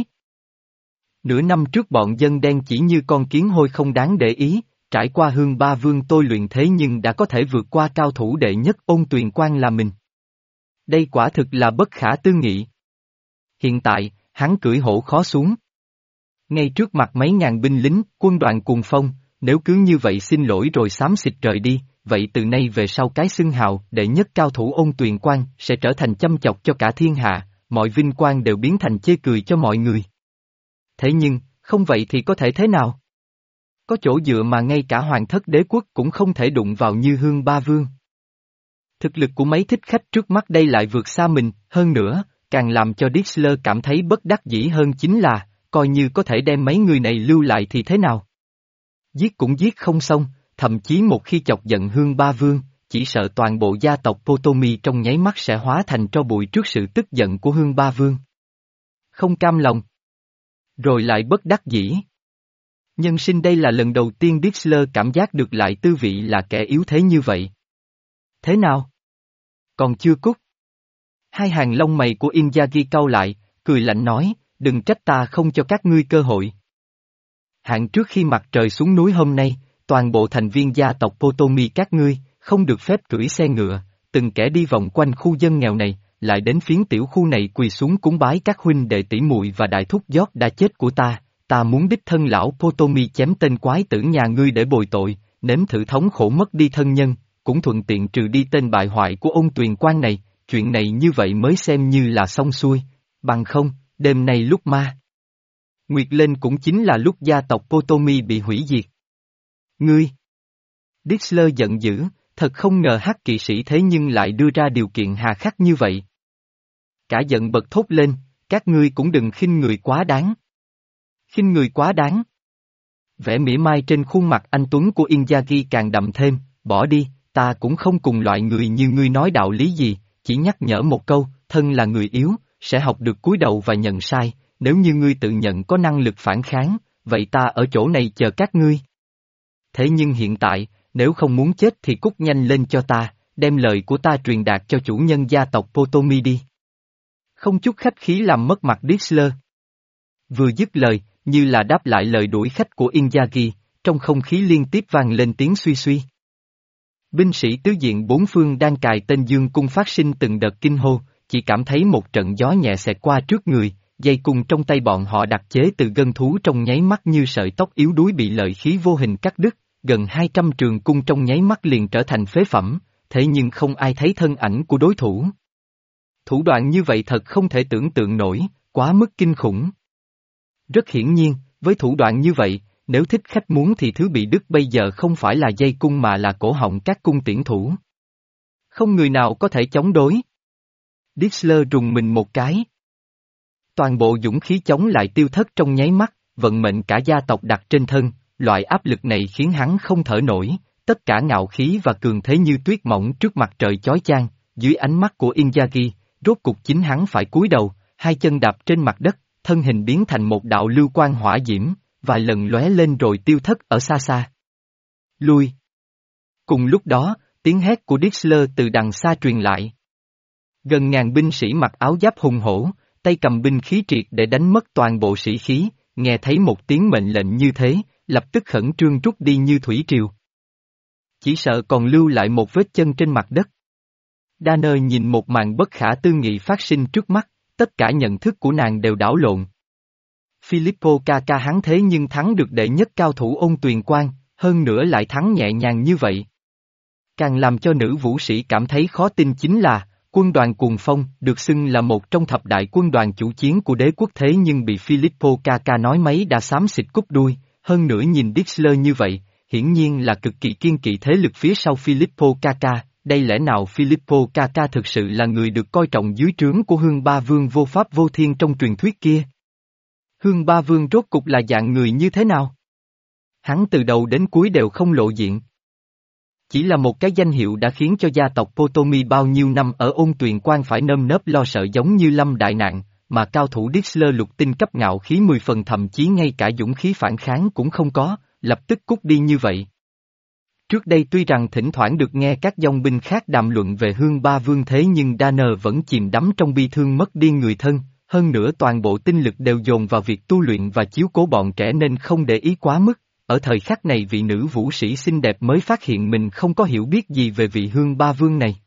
Nửa năm trước bọn dân đen chỉ như con kiến hôi không đáng để ý, trải qua Hương Ba Vương tôi luyện thế nhưng đã có thể vượt qua cao thủ đệ nhất Ôn Tuyền Quan là mình. Đây quả thực là bất khả tư nghị. Hiện tại, hắn cưỡi hổ khó xuống. Ngay trước mặt mấy ngàn binh lính, quân đoàn cuồng phong, nếu cứ như vậy xin lỗi rồi xám xịt rời đi, vậy từ nay về sau cái xưng hào đệ nhất cao thủ Ôn Tuyền Quan sẽ trở thành châm chọc cho cả thiên hạ, mọi vinh quang đều biến thành chê cười cho mọi người. Thế nhưng, không vậy thì có thể thế nào? Có chỗ dựa mà ngay cả hoàng thất đế quốc cũng không thể đụng vào như Hương Ba Vương. Thực lực của mấy thích khách trước mắt đây lại vượt xa mình, hơn nữa, càng làm cho Dixler cảm thấy bất đắc dĩ hơn chính là, coi như có thể đem mấy người này lưu lại thì thế nào? Giết cũng giết không xong, thậm chí một khi chọc giận Hương Ba Vương, chỉ sợ toàn bộ gia tộc Potomi trong nháy mắt sẽ hóa thành tro bụi trước sự tức giận của Hương Ba Vương. Không cam lòng. Rồi lại bất đắc dĩ. Nhân sinh đây là lần đầu tiên Dixler cảm giác được lại tư vị là kẻ yếu thế như vậy. Thế nào? Còn chưa cút. Hai hàng lông mày của Inzaghi cau lại, cười lạnh nói, đừng trách ta không cho các ngươi cơ hội. Hạn trước khi mặt trời xuống núi hôm nay, toàn bộ thành viên gia tộc Potomi các ngươi, không được phép cưỡi xe ngựa, từng kẻ đi vòng quanh khu dân nghèo này, lại đến phiến tiểu khu này quỳ xuống cúng bái các huynh đệ tỷ muội và đại thúc giót đã chết của ta, ta muốn đích thân lão Potomi chém tên quái tử nhà ngươi để bồi tội, nếm thử thống khổ mất đi thân nhân, cũng thuận tiện trừ đi tên bại hoại của Ôn Tuyền Quan này, chuyện này như vậy mới xem như là xong xuôi, bằng không, đêm nay lúc ma Nguyệt lên cũng chính là lúc gia tộc Potomi bị hủy diệt. Ngươi! Dixler giận dữ, thật không ngờ Hắc kỵ sĩ thế nhưng lại đưa ra điều kiện hà khắc như vậy. Cả giận bật thốt lên, các ngươi cũng đừng khinh người quá đáng. Khinh người quá đáng. Vẻ mỉa mai trên khuôn mặt anh tuấn của Inzaghi càng đậm thêm, bỏ đi, ta cũng không cùng loại người như ngươi nói đạo lý gì, chỉ nhắc nhở một câu, thân là người yếu, sẽ học được cúi đầu và nhận sai, nếu như ngươi tự nhận có năng lực phản kháng, vậy ta ở chỗ này chờ các ngươi. Thế nhưng hiện tại, nếu không muốn chết thì cút nhanh lên cho ta, đem lời của ta truyền đạt cho chủ nhân gia tộc Potomi đi. Không chút khách khí làm mất mặt Dixler. Vừa dứt lời, như là đáp lại lời đuổi khách của Inzaghi, trong không khí liên tiếp vang lên tiếng suy suy. Binh sĩ tứ diện bốn phương đang cài tên dương cung phát sinh từng đợt kinh hô, chỉ cảm thấy một trận gió nhẹ xẹt qua trước người, dây cung trong tay bọn họ đặc chế từ gân thú trong nháy mắt như sợi tóc yếu đuối bị lợi khí vô hình cắt đứt, gần hai trăm trường cung trong nháy mắt liền trở thành phế phẩm, thế nhưng không ai thấy thân ảnh của đối thủ. Thủ đoạn như vậy thật không thể tưởng tượng nổi, quá mức kinh khủng. Rất hiển nhiên, với thủ đoạn như vậy, nếu thích khách muốn thì thứ bị đứt bây giờ không phải là dây cung mà là cổ họng các cung tiễn thủ. Không người nào có thể chống đối. Dixler rùng mình một cái. Toàn bộ dũng khí chống lại tiêu thất trong nháy mắt, vận mệnh cả gia tộc đặt trên thân, loại áp lực này khiến hắn không thở nổi, tất cả ngạo khí và cường thế như tuyết mỏng trước mặt trời chói chang, dưới ánh mắt của Inzaghi, rốt cục chính hắn phải cúi đầu, hai chân đạp trên mặt đất, thân hình biến thành một đạo lưu quang hỏa diễm, vài lần lóe lên rồi tiêu thất ở xa xa. Lui! Cùng lúc đó, tiếng hét của Dixler từ đằng xa truyền lại. Gần ngàn binh sĩ mặc áo giáp hùng hổ, tay cầm binh khí triệt để đánh mất toàn bộ sĩ khí, nghe thấy một tiếng mệnh lệnh như thế, lập tức khẩn trương rút đi như thủy triều. Chỉ sợ còn lưu lại một vết chân trên mặt đất. Danner nhìn một màn bất khả tư nghị phát sinh trước mắt, tất cả nhận thức của nàng đều đảo lộn. Filippo ca ca hắn thế nhưng thắng được đệ nhất cao thủ Ôn Tuyền Quan, hơn nữa lại thắng nhẹ nhàng như vậy. Càng làm cho nữ vũ sĩ cảm thấy khó tin chính là, quân đoàn Cuồng Phong được xưng là một trong thập đại quân đoàn chủ chiến của đế quốc thế nhưng bị Filippo ca ca nói mấy đã xám xịt cúp đuôi, hơn nữa nhìn Dixler như vậy, hiển nhiên là cực kỳ kiêng kỵ thế lực phía sau Filippo Kaka, đây lẽ nào Filippo Kaka thực sự là người được coi trọng dưới trướng của Hương Ba Vương vô pháp vô thiên trong truyền thuyết kia? Hương Ba Vương rốt cục là dạng người như thế nào? Hắn từ đầu đến cuối đều không lộ diện. Chỉ là một cái danh hiệu đã khiến cho gia tộc Potomi bao nhiêu năm ở ôn tuyền quan phải nơm nớp lo sợ giống như lâm đại nạn, mà cao thủ Dixler lục tinh cấp ngạo khí mười phần thậm chí ngay cả dũng khí phản kháng cũng không có, lập tức cút đi như vậy. Trước đây tuy rằng thỉnh thoảng được nghe các dòng binh khác đàm luận về Hương Ba Vương thế nhưng Danner vẫn chìm đắm trong bi thương mất đi người thân, hơn nữa toàn bộ tinh lực đều dồn vào việc tu luyện và chiếu cố bọn trẻ nên không để ý quá mức. Ở thời khắc này vị nữ vũ sĩ xinh đẹp mới phát hiện mình không có hiểu biết gì về vị Hương Ba Vương này.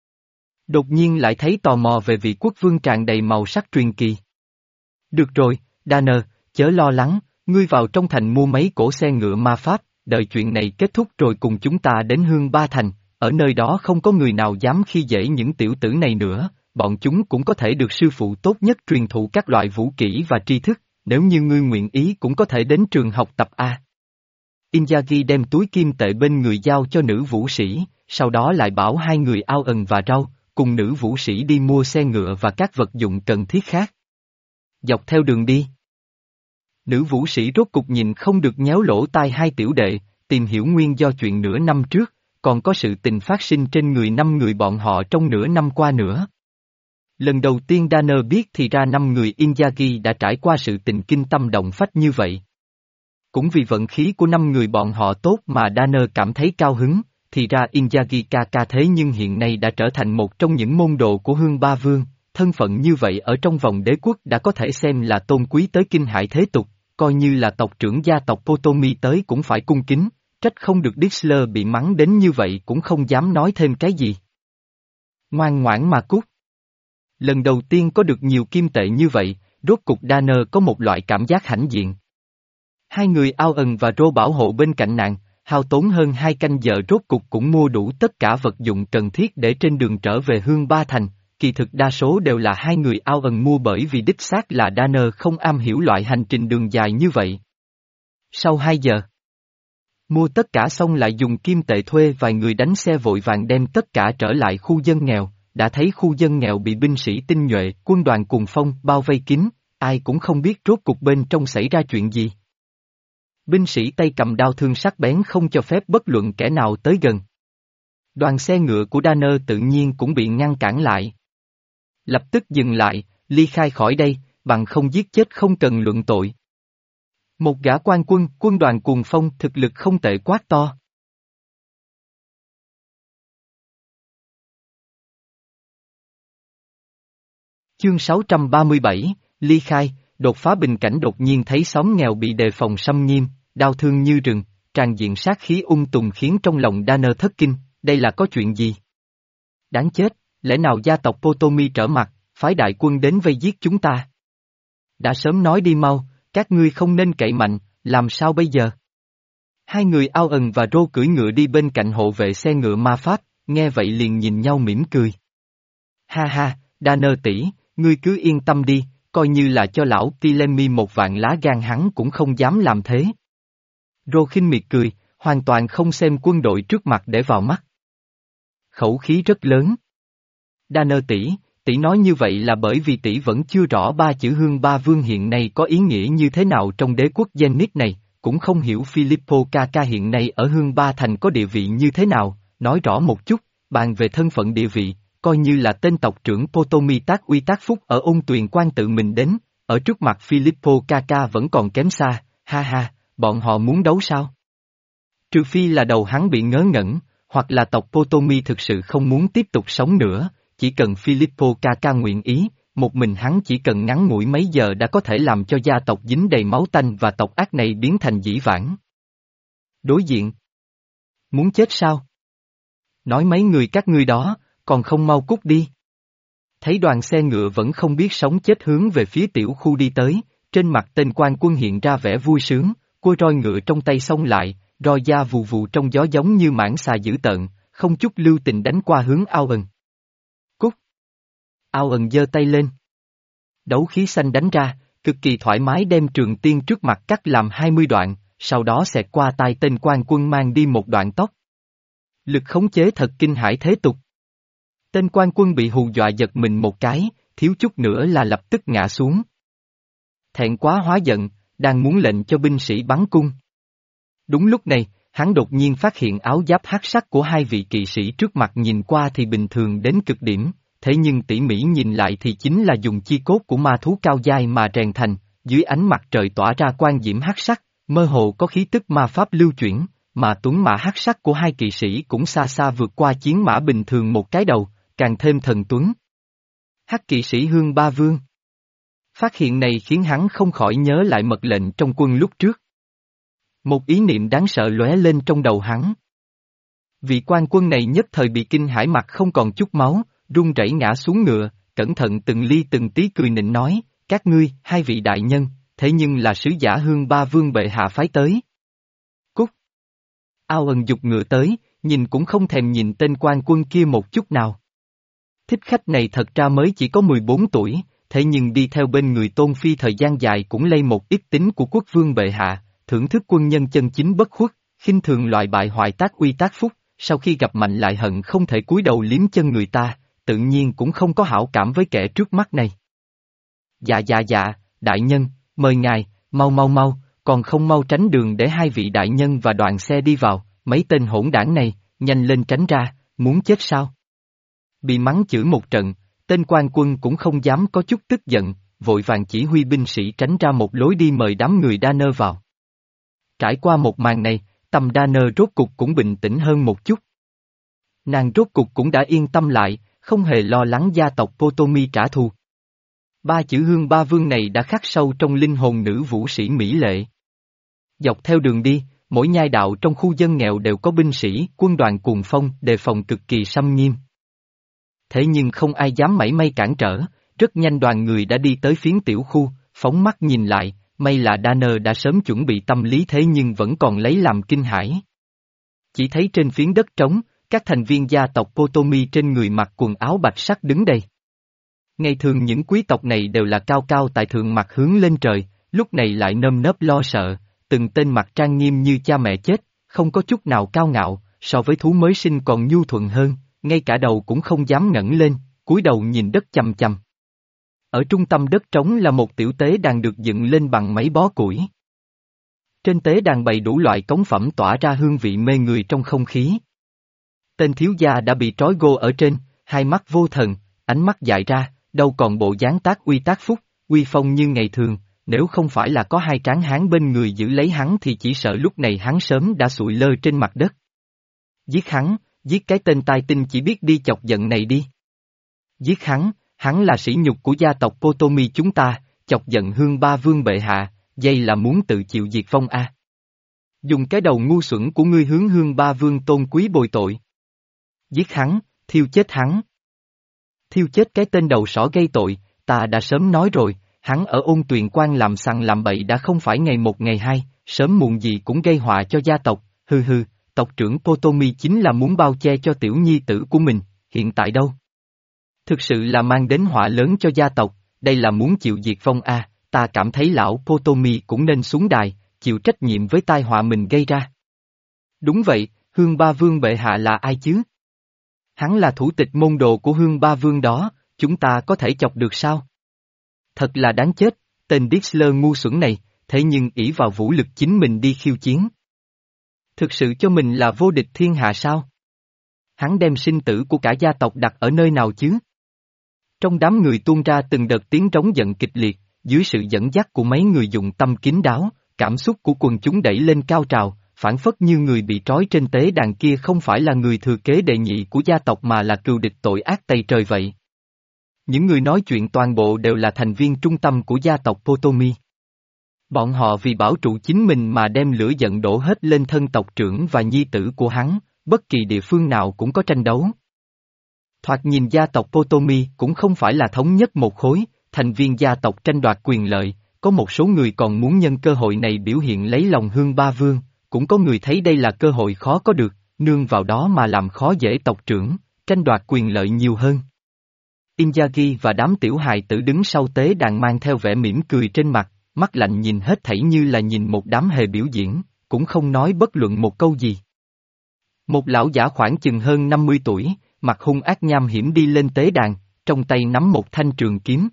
Đột nhiên lại thấy tò mò về vị quốc vương tràn đầy màu sắc truyền kỳ. Được rồi, Danner, chớ lo lắng, ngươi vào trong thành mua mấy cỗ xe ngựa ma pháp, đợi chuyện này kết thúc rồi cùng chúng ta đến Hương Ba Thành, ở nơi đó không có người nào dám khi dễ những tiểu tử này nữa, bọn chúng cũng có thể được sư phụ tốt nhất truyền thụ các loại vũ kỹ và tri thức, nếu như ngươi nguyện ý cũng có thể đến trường học tập A. Inzaghi đem túi kim tệ bên người giao cho nữ vũ sĩ, sau đó lại bảo hai người ao ẩn và rau, cùng nữ vũ sĩ đi mua xe ngựa và các vật dụng cần thiết khác. Dọc theo đường đi. Nữ vũ sĩ rốt cục nhìn không được nhéo lỗ tai hai tiểu đệ, tìm hiểu nguyên do chuyện nửa năm trước, còn có sự tình phát sinh trên người năm người bọn họ trong nửa năm qua nữa. Lần đầu tiên Danner biết thì ra năm người Inzaghi đã trải qua sự tình kinh tâm động phách như vậy. Cũng vì vận khí của năm người bọn họ tốt mà Danner cảm thấy cao hứng, thì ra Inzaghi Kaka thế nhưng hiện nay đã trở thành một trong những môn đồ của Hương Ba Vương, thân phận như vậy ở trong vòng đế quốc đã có thể xem là tôn quý tới kinh hãi thế tục, coi như là tộc trưởng gia tộc Potomi tới cũng phải cung kính, trách không được Dixler bị mắng đến như vậy cũng không dám nói thêm cái gì. Ngoan ngoãn mà cút. Lần đầu tiên có được nhiều kim tệ như vậy, rốt cục Danner có một loại cảm giác hãnh diện. Hai người ao ẩn và rô bảo hộ bên cạnh nàng, hao tốn hơn hai canh giờ rốt cục cũng mua đủ tất cả vật dụng cần thiết để trên đường trở về Hương Ba Thành, kỳ thực đa số đều là hai người ao ẩn mua bởi vì đích xác là Danner không am hiểu loại hành trình đường dài như vậy. Sau hai giờ, mua tất cả xong lại dùng kim tệ thuê vài người đánh xe vội vàng đem tất cả trở lại khu dân nghèo, đã thấy khu dân nghèo bị binh sĩ tinh nhuệ, quân đoàn cuồng phong bao vây kín, ai cũng không biết rốt cục bên trong xảy ra chuyện gì. Binh sĩ tay cầm đao thương sắc bén không cho phép bất luận kẻ nào tới gần. Đoàn xe ngựa của Danner tự nhiên cũng bị ngăn cản lại. Lập tức dừng lại, ly khai khỏi đây, bằng không giết chết không cần luận tội. Một gã quan quân, quân đoàn cuồng phong thực lực không tệ quát to. Chương sáu trăm ba mươi bảy, ly khai, đột phá bình cảnh đột nhiên thấy xóm nghèo bị đề phòng xâm nghiêm, đau thương như rừng, tràn diện sát khí ung tùng khiến trong lòng Danner thất kinh, đây là có chuyện gì? Đáng chết, lẽ nào gia tộc Potomi trở mặt, phái đại quân đến vây giết chúng ta? Đã sớm nói đi mau, các ngươi không nên cậy mạnh, làm sao bây giờ? Hai người ao ẩn và rô cưỡi ngựa đi bên cạnh hộ vệ xe ngựa ma pháp, nghe vậy liền nhìn nhau mỉm cười. Ha ha, Danner tỷ, ngươi cứ yên tâm đi, coi như là cho lão Tilemi một vạn lá gan hắn cũng không dám làm thế. Rô khinh miệt cười, hoàn toàn không xem quân đội trước mặt để vào mắt. Khẩu khí rất lớn. Danner tỷ, tỷ nói như vậy là bởi vì tỷ vẫn chưa rõ ba chữ Hương Ba Vương hiện nay có ý nghĩa như thế nào trong đế quốc Zenith này, cũng không hiểu Filippo Kaka hiện nay ở Hương Ba Thành có địa vị như thế nào, nói rõ một chút, bàn về thân phận địa vị, coi như là tên tộc trưởng Potomi tác uy tác phúc ở ôn tuyền quan tự mình đến, ở trước mặt Filippo Kaka vẫn còn kém xa, ha ha, bọn họ muốn đấu sao? Trừ phi là đầu hắn bị ngớ ngẩn, hoặc là tộc Potomi thực sự không muốn tiếp tục sống nữa, chỉ cần Filippo Kaka nguyện ý, một mình hắn chỉ cần ngắn ngủi mấy giờ đã có thể làm cho gia tộc dính đầy máu tanh và tộc ác này biến thành dĩ vãng. Đối diện. Muốn chết sao? Nói mấy người các ngươi đó, còn không mau cút đi. Thấy đoàn xe ngựa vẫn không biết sống chết hướng về phía tiểu khu đi tới, trên mặt tên quan quân hiện ra vẻ vui sướng, cua roi ngựa trong tay xông lại, roi da vù vù trong gió giống như mãng xà dữ tợn, không chút lưu tình đánh qua hướng ao ẩn. Cút! Ao ẩn giơ tay lên. Đấu khí xanh đánh ra, cực kỳ thoải mái đem Trường Tiên trước mặt cắt làm hai mươi đoạn, sau đó xẹt qua tai tên quan quân mang đi một đoạn tóc. Lực khống chế thật kinh hãi thế tục. Tên quan quân bị hù dọa giật mình một cái, thiếu chút nữa là lập tức ngã xuống. Thẹn quá hóa giận, đang muốn lệnh cho binh sĩ bắn cung. Đúng lúc này, hắn đột nhiên phát hiện áo giáp hắc sắc của hai vị kỵ sĩ trước mặt nhìn qua thì bình thường đến cực điểm, thế nhưng tỉ mỉ nhìn lại thì chính là dùng chi cốt của ma thú cao dai mà rèn thành, dưới ánh mặt trời tỏa ra quang diễm hắc sắc, mơ hồ có khí tức ma pháp lưu chuyển, mà tuấn mã hắc sắc của hai kỵ sĩ cũng xa xa vượt qua chiến mã bình thường một cái đầu, càng thêm thần tuấn. Hắc kỵ sĩ Hương Ba Vương. Phát hiện này khiến hắn không khỏi nhớ lại mật lệnh trong quân lúc trước. Một ý niệm đáng sợ lóe lên trong đầu hắn. Vị quan quân này nhất thời bị kinh hãi mặt không còn chút máu, run rẩy ngã xuống ngựa, cẩn thận từng ly từng tí cười nịnh nói, các ngươi, hai vị đại nhân, thế nhưng là sứ giả Hương Ba Vương bệ hạ phái tới. Cút! Ao ẩn dục ngựa tới, nhìn cũng không thèm nhìn tên quan quân kia một chút nào. Thích khách này thật ra mới chỉ có mười bốn tuổi, thế nhưng đi theo bên người Tôn Phi thời gian dài cũng lây một ít tính của quốc vương bệ hạ, thưởng thức quân nhân chân chính bất khuất, khinh thường loại bại hoại tác uy tác phúc, sau khi gặp mạnh lại hận không thể cúi đầu liếm chân người ta, tự nhiên cũng không có hảo cảm với kẻ trước mắt này. Dạ dạ dạ, đại nhân, mời ngài, mau mau mau, còn không mau tránh đường để hai vị đại nhân và đoàn xe đi vào, mấy tên hỗn đảng này, nhanh lên tránh ra, muốn chết sao? Bị mắng chửi một trận, tên quan quân cũng không dám có chút tức giận, vội vàng chỉ huy binh sĩ tránh ra một lối đi mời đám người đa nơ vào. Trải qua một màn này, tâm đa nơ rốt cục cũng bình tĩnh hơn một chút. Nàng rốt cục cũng đã yên tâm lại, không hề lo lắng gia tộc Potomi trả thù. Ba chữ Hương Ba Vương này đã khắc sâu trong linh hồn nữ vũ sĩ mỹ lệ. Dọc theo đường đi, mỗi nhai đạo trong khu dân nghèo đều có binh sĩ, quân đoàn cuồng phong đề phòng cực kỳ xâm nghiêm. Thế nhưng không ai dám mảy may cản trở, rất nhanh đoàn người đã đi tới phiến tiểu khu, phóng mắt nhìn lại, may là Danner đã sớm chuẩn bị tâm lý thế nhưng vẫn còn lấy làm kinh hãi. Chỉ thấy trên phiến đất trống, các thành viên gia tộc Potomi trên người mặc quần áo bạch sắc đứng đây. Ngày thường những quý tộc này đều là cao cao tại thượng mặt hướng lên trời, lúc này lại nơm nớp lo sợ, từng tên mặt trang nghiêm như cha mẹ chết, không có chút nào cao ngạo, so với thú mới sinh còn nhu thuận hơn, ngay cả đầu cũng không dám ngẩng lên, cúi đầu nhìn đất chằm chằm. Ở trung tâm đất trống là một tiểu tế đàn được dựng lên bằng mấy bó củi. Trên tế đàn bày đủ loại cống phẩm tỏa ra hương vị mê người trong không khí. Tên thiếu gia đã bị trói gô ở trên, hai mắt vô thần, ánh mắt dại ra, đâu còn bộ dáng tác uy tác phúc, uy phong như ngày thường, nếu không phải là có hai tráng hán bên người giữ lấy hắn thì chỉ sợ lúc này hắn sớm đã sụi lơ trên mặt đất. Giết hắn, giết cái tên tai tinh chỉ biết đi chọc giận này đi. Giết hắn, hắn là sỉ nhục của gia tộc Potomi chúng ta, chọc giận Hương Ba Vương bệ hạ, dây là muốn tự chịu diệt vong a. À. Dùng cái đầu ngu xuẩn của ngươi hướng Hương Ba Vương tôn quý bồi tội. Giết hắn, thiêu chết hắn. Thiêu chết cái tên đầu sỏ gây tội, ta đã sớm nói rồi, hắn ở Ôn Tuyền Quan làm sằng làm bậy đã không phải ngày một ngày hai, sớm muộn gì cũng gây họa cho gia tộc, hừ hừ, tộc trưởng Potomi chính là muốn bao che cho tiểu nhi tử của mình, hiện tại đâu? Thực sự là mang đến họa lớn cho gia tộc, đây là muốn chịu diệt vong a, à, ta cảm thấy lão Potomi cũng nên xuống đài, chịu trách nhiệm với tai họa mình gây ra. Đúng vậy, Hương Ba Vương bệ hạ là ai chứ? Hắn là thủ tịch môn đồ của Hương Ba Vương đó, chúng ta có thể chọc được sao? Thật là đáng chết, tên Dixler ngu xuẩn này, thế nhưng ỷ vào vũ lực chính mình đi khiêu chiến. Thực sự cho mình là vô địch thiên hạ sao? Hắn đem sinh tử của cả gia tộc đặt ở nơi nào chứ? Trong đám người tuôn ra từng đợt tiếng trống giận kịch liệt, dưới sự dẫn dắt của mấy người dùng tâm kín đáo, cảm xúc của quần chúng đẩy lên cao trào, phản phất như người bị trói trên tế đàn kia không phải là người thừa kế đệ nhị của gia tộc mà là cừu địch tội ác tày trời vậy. Những người nói chuyện toàn bộ đều là thành viên trung tâm của gia tộc Potomi. Bọn họ vì bảo trụ chính mình mà đem lửa giận đổ hết lên thân tộc trưởng và nhi tử của hắn, bất kỳ địa phương nào cũng có tranh đấu. Thoạt nhìn gia tộc Potomi cũng không phải là thống nhất một khối, thành viên gia tộc tranh đoạt quyền lợi, có một số người còn muốn nhân cơ hội này biểu hiện lấy lòng Hương Ba Vương, cũng có người thấy đây là cơ hội khó có được, nương vào đó mà làm khó dễ tộc trưởng, tranh đoạt quyền lợi nhiều hơn. Inzaghi và đám tiểu hài tử đứng sau tế đàn mang theo vẻ mỉm cười trên mặt, mắt lạnh nhìn hết thảy như là nhìn một đám hề biểu diễn, cũng không nói bất luận một câu gì. Một lão giả khoảng chừng hơn năm mươi tuổi, mặt hung ác nham hiểm đi lên tế đàn, trong tay nắm một thanh trường kiếm.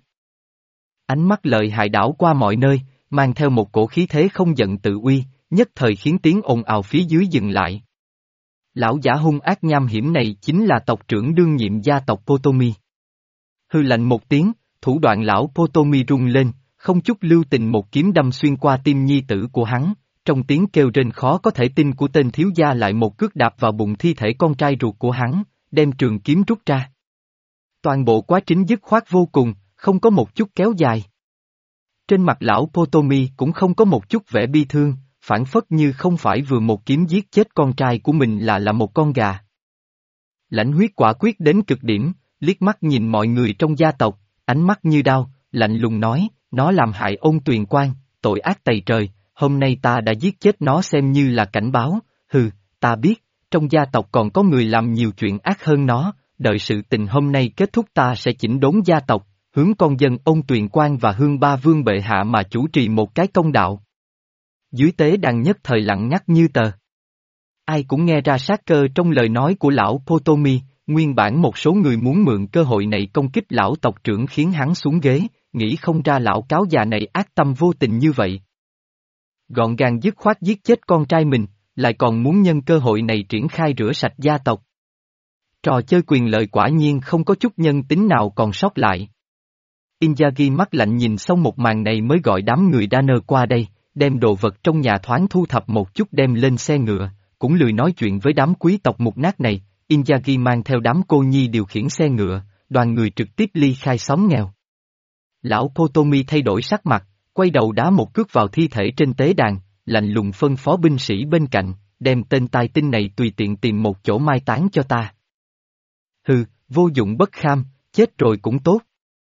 Ánh mắt lợi hại đảo qua mọi nơi, mang theo một cổ khí thế không giận tự uy, nhất thời khiến tiếng ồn ào phía dưới dừng lại. Lão giả hung ác nham hiểm này chính là tộc trưởng đương nhiệm gia tộc Potomi. Hư lạnh một tiếng, thủ đoạn lão Potomi rung lên, không chút lưu tình một kiếm đâm xuyên qua tim nhi tử của hắn, trong tiếng kêu rên khó có thể tin của tên thiếu gia lại một cước đạp vào bụng thi thể con trai ruột của hắn, đem trường kiếm rút ra. Toàn bộ quá trình dứt khoát vô cùng, không có một chút kéo dài. Trên mặt lão Potomi cũng không có một chút vẻ bi thương, phản phất như không phải vừa một kiếm giết chết con trai của mình là là một con gà. Lãnh huyết quả quyết đến cực điểm, liếc mắt nhìn mọi người trong gia tộc, ánh mắt như đao, lạnh lùng nói, nó làm hại Ôn Tuyền Quang, tội ác tày trời, hôm nay ta đã giết chết nó xem như là cảnh báo, hừ, ta biết, trong gia tộc còn có người làm nhiều chuyện ác hơn nó, đợi sự tình hôm nay kết thúc ta sẽ chỉnh đốn gia tộc, hướng con dân Ôn Tuyền Quang và Hương Ba Vương bệ hạ mà chủ trì một cái công đạo. Dưới tế đàn nhất thời lặng ngắt như tờ. Ai cũng nghe ra sát cơ trong lời nói của lão Potomi, nguyên bản một số người muốn mượn cơ hội này công kích lão tộc trưởng khiến hắn xuống ghế, nghĩ không ra lão cáo già này ác tâm vô tình như vậy. Gọn gàng dứt khoát giết chết con trai mình, lại còn muốn nhân cơ hội này triển khai rửa sạch gia tộc. Trò chơi quyền lợi quả nhiên không có chút nhân tính nào còn sót lại. Inzaghi mắt lạnh nhìn xong một màn này mới gọi đám người Danner qua đây, đem đồ vật trong nhà thoáng thu thập một chút đem lên xe ngựa, cũng lười nói chuyện với đám quý tộc mục nát này. Inzaghi mang theo đám cô nhi điều khiển xe ngựa, đoàn người trực tiếp ly khai xóm nghèo. Lão Potomi thay đổi sắc mặt, quay đầu đá một cước vào thi thể trên tế đàn, lạnh lùng phân phó binh sĩ bên cạnh, đem tên tai tinh này tùy tiện tìm một chỗ mai táng cho ta. Hừ, vô dụng bất kham, chết rồi cũng tốt.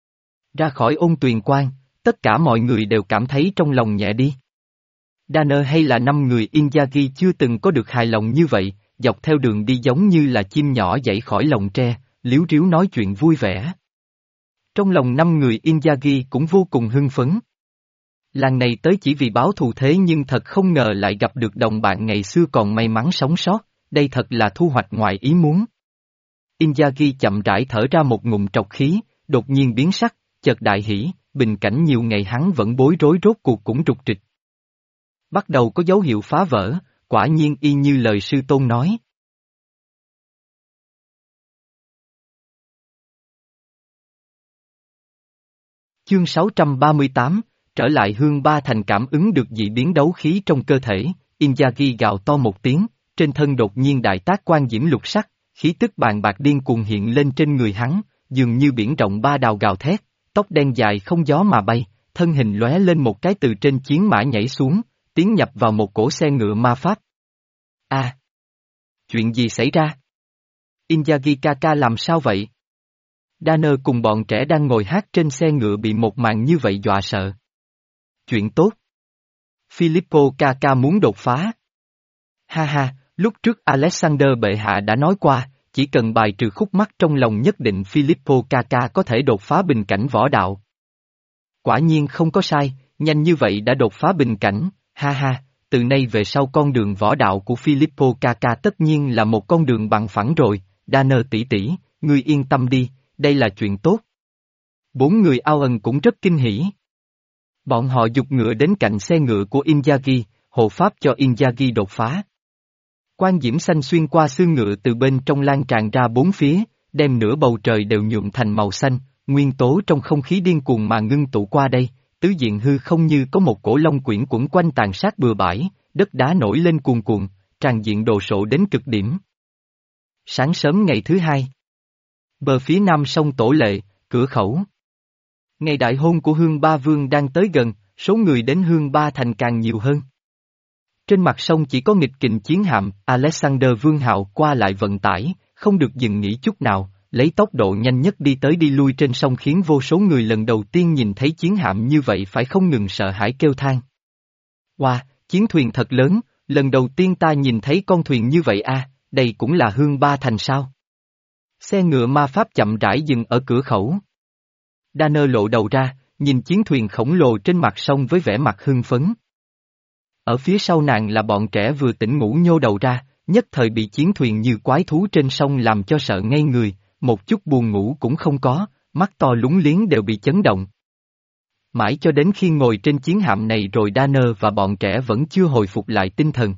Ra khỏi Ôn Tuyền Quang, tất cả mọi người đều cảm thấy trong lòng nhẹ đi. Danner hay là năm người Inzaghi chưa từng có được hài lòng như vậy, dọc theo đường đi giống như là chim nhỏ dậy khỏi lồng tre, líu ríu nói chuyện vui vẻ. Trong lòng năm người Inzaghi cũng vô cùng hưng phấn. Làng này tới chỉ vì báo thù thế nhưng thật không ngờ lại gặp được đồng bạn ngày xưa còn may mắn sống sót, đây thật là thu hoạch ngoài ý muốn. Inzaghi chậm rãi thở ra một ngụm trọc khí, đột nhiên biến sắc, chợt đại hỉ, bình cảnh nhiều ngày hắn vẫn bối rối rốt cuộc cũng trục trịch. Bắt đầu có dấu hiệu phá vỡ, quả nhiên y như lời sư tôn nói. Chương sáu trăm ba mươi tám, trở lại Hương Ba Thành cảm ứng được dị biến đấu khí trong cơ thể, Inzaghi gào to một tiếng, trên thân đột nhiên đại tác quan diễm lục sắc, khí tức bàn bạc điên cuồng hiện lên trên người hắn, dường như biển rộng ba đào gào thét, tóc đen dài không gió mà bay, thân hình lóe lên một cái từ trên chiến mã nhảy xuống, tiến nhập vào một cỗ xe ngựa ma pháp. A, à, chuyện gì xảy ra? Inzaghi ca ca làm sao vậy? Danner cùng bọn trẻ đang ngồi hát trên xe ngựa bị một màn như vậy dọa sợ. Chuyện tốt. Filippo ca ca muốn đột phá. Ha ha, lúc trước Alexander bệ hạ đã nói qua, chỉ cần bài trừ khúc mắc trong lòng nhất định Filippo ca ca có thể đột phá bình cảnh võ đạo. Quả nhiên không có sai, nhanh như vậy đã đột phá bình cảnh, ha ha, từ nay về sau con đường võ đạo của Filippo ca ca tất nhiên là một con đường bằng phẳng rồi, Danner tỷ tỷ, ngươi yên tâm đi, đây là chuyện tốt. Bốn người Owen cũng rất kinh hỉ. Bọn họ giục ngựa đến cạnh xe ngựa của Inzaghi, hộ pháp cho Inzaghi đột phá. Quang diễm xanh xuyên qua xương ngựa từ bên trong lan tràn ra bốn phía, đem nửa bầu trời đều nhuộm thành màu xanh, nguyên tố trong không khí điên cuồng mà ngưng tụ qua đây, tứ diện hư không như có một cổ long quyển quẩn quanh tàn sát bừa bãi, đất đá nổi lên cuồn cuộn, tràn diện đồ sộ đến cực điểm. Sáng sớm ngày thứ hai, bờ phía nam sông Tổ Lệ, cửa khẩu. Ngày đại hôn của Hương Ba Vương đang tới gần, số người đến Hương Ba Thành càng nhiều hơn. Trên mặt sông chỉ có nghịch kình chiến hạm, Alexander Vương Hạo qua lại vận tải, không được dừng nghỉ chút nào, lấy tốc độ nhanh nhất đi tới đi lui trên sông khiến vô số người lần đầu tiên nhìn thấy chiến hạm như vậy phải không ngừng sợ hãi kêu than. Wow, chiến thuyền thật lớn, lần đầu tiên ta nhìn thấy con thuyền như vậy a, đây cũng là Hương Ba Thành sao? Xe ngựa ma pháp chậm rãi dừng ở cửa khẩu. Danner lộ đầu ra, nhìn chiến thuyền khổng lồ trên mặt sông với vẻ mặt hưng phấn. Ở phía sau nàng là bọn trẻ vừa tỉnh ngủ nhô đầu ra, nhất thời bị chiến thuyền như quái thú trên sông làm cho sợ ngây người, một chút buồn ngủ cũng không có, mắt to lúng liếng đều bị chấn động. Mãi cho đến khi ngồi trên chiến hạm này rồi Danner và bọn trẻ vẫn chưa hồi phục lại tinh thần.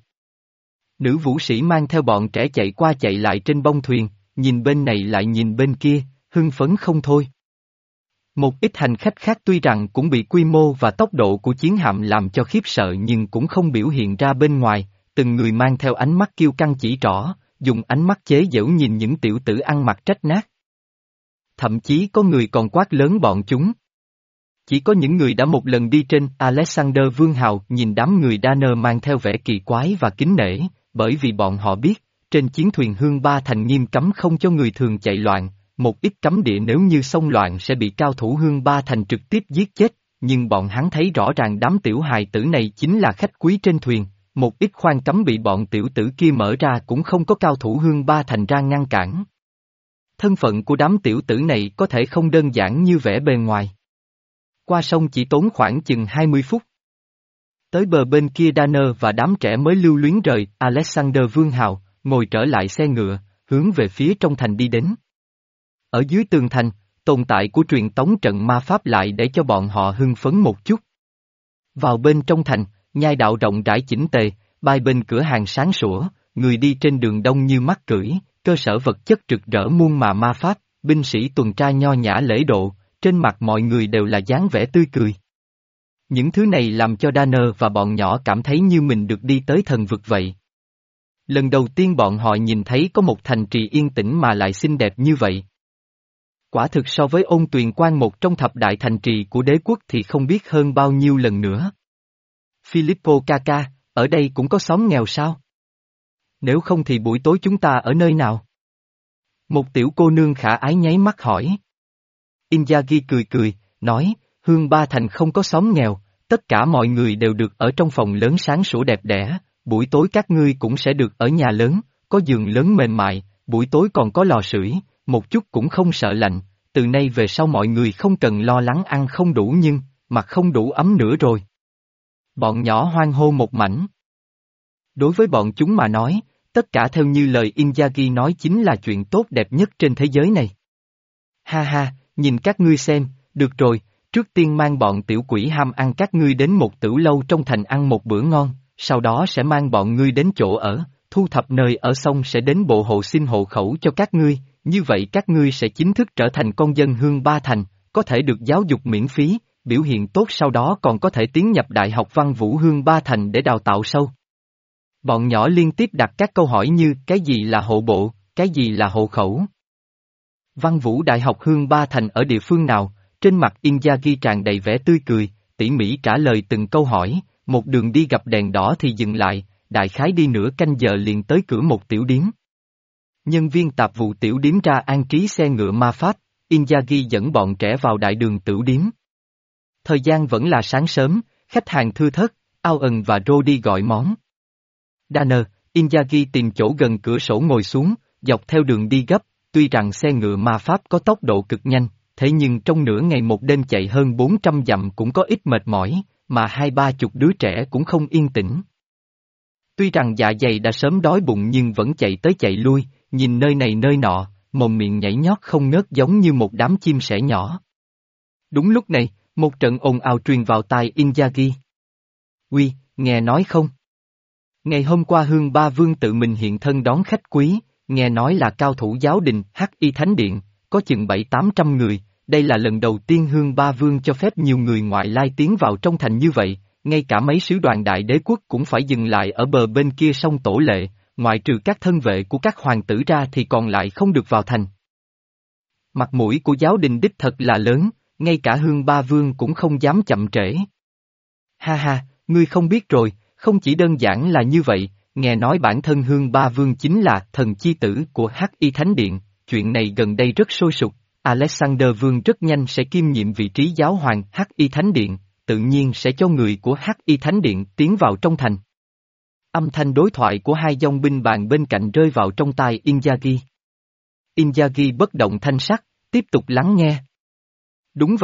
Nữ vũ sĩ mang theo bọn trẻ chạy qua chạy lại trên bông thuyền, nhìn bên này lại nhìn bên kia, hưng phấn không thôi. Một ít hành khách khác tuy rằng cũng bị quy mô và tốc độ của chiến hạm làm cho khiếp sợ nhưng cũng không biểu hiện ra bên ngoài, từng người mang theo ánh mắt kiêu căng chỉ trỏ, dùng ánh mắt chế giễu nhìn những tiểu tử ăn mặc rách nát. Thậm chí có người còn quát lớn bọn chúng. Chỉ có những người đã một lần đi trên Alexander Vương Hào nhìn đám người Danner mang theo vẻ kỳ quái và kính nể, bởi vì bọn họ biết, trên chiến thuyền Hương Ba Thành nghiêm cấm không cho người thường chạy loạn, một ít cấm địa nếu như xông loạn sẽ bị cao thủ Hương Ba Thành trực tiếp giết chết, nhưng bọn hắn thấy rõ ràng đám tiểu hài tử này chính là khách quý trên thuyền, một ít khoang cấm bị bọn tiểu tử kia mở ra cũng không có cao thủ Hương Ba Thành ra ngăn cản. Thân phận của đám tiểu tử này có thể không đơn giản như vẻ bề ngoài. Qua sông chỉ tốn khoảng chừng hai mươi phút. Tới bờ bên kia Danner và đám trẻ mới lưu luyến rời Alexander Vương Hào, ngồi trở lại xe ngựa, hướng về phía trong thành đi đến. Ở dưới tường thành, tồn tại của truyền tống trận ma pháp lại để cho bọn họ hưng phấn một chút. Vào bên trong thành, nhai đạo rộng rãi chỉnh tề, hai bên cửa hàng sáng sủa, người đi trên đường đông như mắt cưỡi, cơ sở vật chất rực rỡ muôn mà ma pháp, binh sĩ tuần tra nho nhã lễ độ, trên mặt mọi người đều là dáng vẻ tươi cười. Những thứ này làm cho Danner và bọn nhỏ cảm thấy như mình được đi tới thần vực vậy. Lần đầu tiên bọn họ nhìn thấy có một thành trì yên tĩnh mà lại xinh đẹp như vậy. Quả thực so với Ôn Tuyền Quan một trong thập đại thành trì của đế quốc thì không biết hơn bao nhiêu lần nữa. Filippo ca ca, ở đây cũng có xóm nghèo sao? Nếu không thì buổi tối chúng ta ở nơi nào? Một tiểu cô nương khả ái nháy mắt hỏi. Inzaghi cười cười, nói, Hương Ba Thành không có xóm nghèo, tất cả mọi người đều được ở trong phòng lớn sáng sủa đẹp đẽ, buổi tối các ngươi cũng sẽ được ở nhà lớn, có giường lớn mềm mại, buổi tối còn có lò sưởi, một chút cũng không sợ lạnh, từ nay về sau mọi người không cần lo lắng ăn không đủ nhưng, mặt không đủ ấm nữa rồi. Bọn nhỏ hoan hô một mảnh. Đối với bọn chúng mà nói, tất cả theo như lời Inzaghi nói chính là chuyện tốt đẹp nhất trên thế giới này. Ha ha, nhìn các ngươi xem, được rồi, trước tiên mang bọn tiểu quỷ ham ăn các ngươi đến một tửu lâu trong thành ăn một bữa ngon, sau đó sẽ mang bọn ngươi đến chỗ ở, thu thập nơi ở xong sẽ đến bộ hộ xin hộ khẩu cho các ngươi, như vậy các ngươi sẽ chính thức trở thành con dân Hương Ba Thành, có thể được giáo dục miễn phí, biểu hiện tốt sau đó còn có thể tiến nhập Đại học Văn Vũ Hương Ba Thành để đào tạo sâu. Bọn nhỏ liên tiếp đặt các câu hỏi như cái gì là hộ bộ, cái gì là hộ khẩu. Văn Vũ Đại học Hương Ba Thành ở địa phương nào, trên mặt Inzaghi tràn đầy vẻ tươi cười, tỉ mỉ trả lời từng câu hỏi, một đường đi gặp đèn đỏ thì dừng lại, đại khái đi nửa canh giờ liền tới cửa một tiểu điếm. Nhân viên tạp vụ tiểu điếm ra an trí xe ngựa ma pháp, Inzaghi dẫn bọn trẻ vào đại đường tiểu điếm. Thời gian vẫn là sáng sớm, khách hàng thưa thớt, Owen và Rody gọi món. Danner, Inzaghi tìm chỗ gần cửa sổ ngồi xuống, dọc theo đường đi gấp, tuy rằng xe ngựa ma pháp có tốc độ cực nhanh, thế nhưng trong nửa ngày một đêm chạy hơn bốn trăm dặm cũng có ít mệt mỏi, mà hai ba chục đứa trẻ cũng không yên tĩnh. Tuy rằng dạ dày đã sớm đói bụng nhưng vẫn chạy tới chạy lui, nhìn nơi này nơi nọ, mồm miệng nhảy nhót không ngớt giống như một đám chim sẻ nhỏ. Đúng lúc này, một trận ồn ào truyền vào tai Inzaghi. Uy, nghe nói không? Ngày hôm qua Hương Ba Vương tự mình hiện thân đón khách quý, nghe nói là cao thủ giáo đình Hắc Y Thánh Điện, có chừng bảy tám trăm người, đây là lần đầu tiên Hương Ba Vương cho phép nhiều người ngoại lai tiến vào trong thành như vậy, ngay cả mấy sứ đoàn đại đế quốc cũng phải dừng lại ở bờ bên kia sông Tổ Lệ, ngoại trừ các thân vệ của các hoàng tử ra thì còn lại không được vào thành. Mặt mũi của giáo đình đích thật là lớn, ngay cả Hương Ba Vương cũng không dám chậm trễ. Ha ha, ngươi không biết rồi, không chỉ đơn giản là như vậy, nghe nói bản thân Hương Ba Vương chính là thần chi tử của Hắc Y Thánh Điện, chuyện này gần đây rất sôi sục, Alexander Vương rất nhanh sẽ kiêm nhiệm vị trí giáo hoàng Hắc Y Thánh Điện, tự nhiên sẽ cho người của Hắc Y Thánh Điện tiến vào trong thành. Âm thanh đối thoại của hai dòng binh bàn bên cạnh rơi vào trong tai Inzaghi. Inzaghi bất động thanh sắc, tiếp tục lắng nghe. Đúng vậy,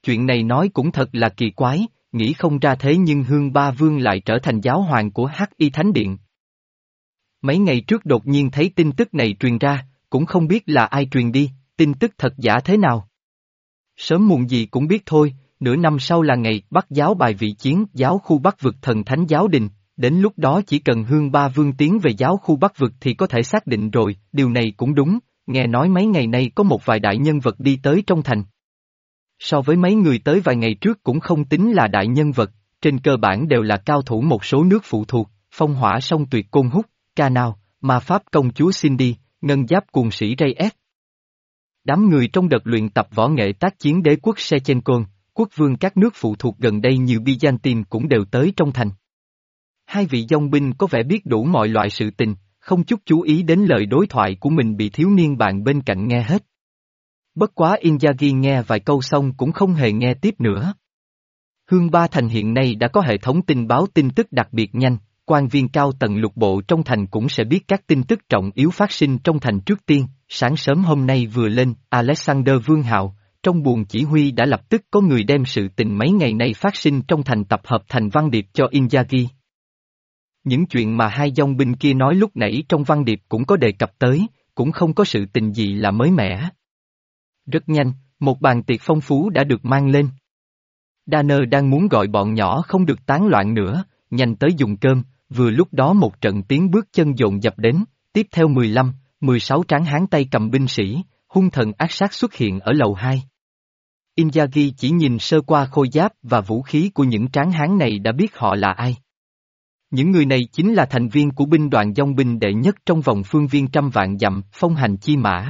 chuyện này nói cũng thật là kỳ quái, nghĩ không ra thế nhưng Hương Ba Vương lại trở thành giáo hoàng của Hắc Y Thánh Điện. Mấy ngày trước đột nhiên thấy tin tức này truyền ra, cũng không biết là ai truyền đi, tin tức thật giả thế nào. Sớm muộn gì cũng biết thôi, nửa năm sau là ngày Bắc giáo bài vị chiến giáo khu Bắc vực thần thánh giáo đình, đến lúc đó chỉ cần Hương Ba Vương tiến về giáo khu Bắc vực thì có thể xác định rồi, điều này cũng đúng, nghe nói mấy ngày nay có một vài đại nhân vật đi tới trong thành. So với mấy người tới vài ngày trước cũng không tính là đại nhân vật, trên cơ bản đều là cao thủ một số nước phụ thuộc, phong hỏa song tuyệt côn hút, ca nào, ma pháp công chúa Cindy, ngân giáp cuồng sĩ Reyes. Đám người trong đợt luyện tập võ nghệ tác chiến đế quốc Sechenko, quốc vương các nước phụ thuộc gần đây như Byzantine cũng đều tới trong thành. Hai vị dòng binh có vẻ biết đủ mọi loại sự tình, không chút chú ý đến lời đối thoại của mình bị thiếu niên bạn bên cạnh nghe hết. Bất quá Inzaghi nghe vài câu xong cũng không hề nghe tiếp nữa. Hương Ba Thành hiện nay đã có hệ thống tình báo tin tức đặc biệt nhanh, quan viên cao tầng lục bộ trong thành cũng sẽ biết các tin tức trọng yếu phát sinh trong thành trước tiên. Sáng sớm hôm nay vừa lên, Alexander Vương Hạo, trong buồng chỉ huy đã lập tức có người đem sự tình mấy ngày nay phát sinh trong thành tập hợp thành văn điệp cho Inzaghi. Những chuyện mà hai dòng binh kia nói lúc nãy trong văn điệp cũng có đề cập tới, cũng không có sự tình gì là mới mẻ. Rất nhanh, một bàn tiệc phong phú đã được mang lên. Danner đang muốn gọi bọn nhỏ không được tán loạn nữa, nhanh tới dùng cơm, vừa lúc đó một trận tiếng bước chân dồn dập đến, tiếp theo mười lăm, mười sáu tráng hán tay cầm binh sĩ, hung thần ác sát xuất hiện ở lầu hai. Inzaghi chỉ nhìn sơ qua khôi giáp và vũ khí của những tráng hán này đã biết họ là ai. Những người này chính là thành viên của binh đoàn dòng binh đệ nhất trong vòng phương viên trăm vạn dặm, Phong Hành Chi Mã.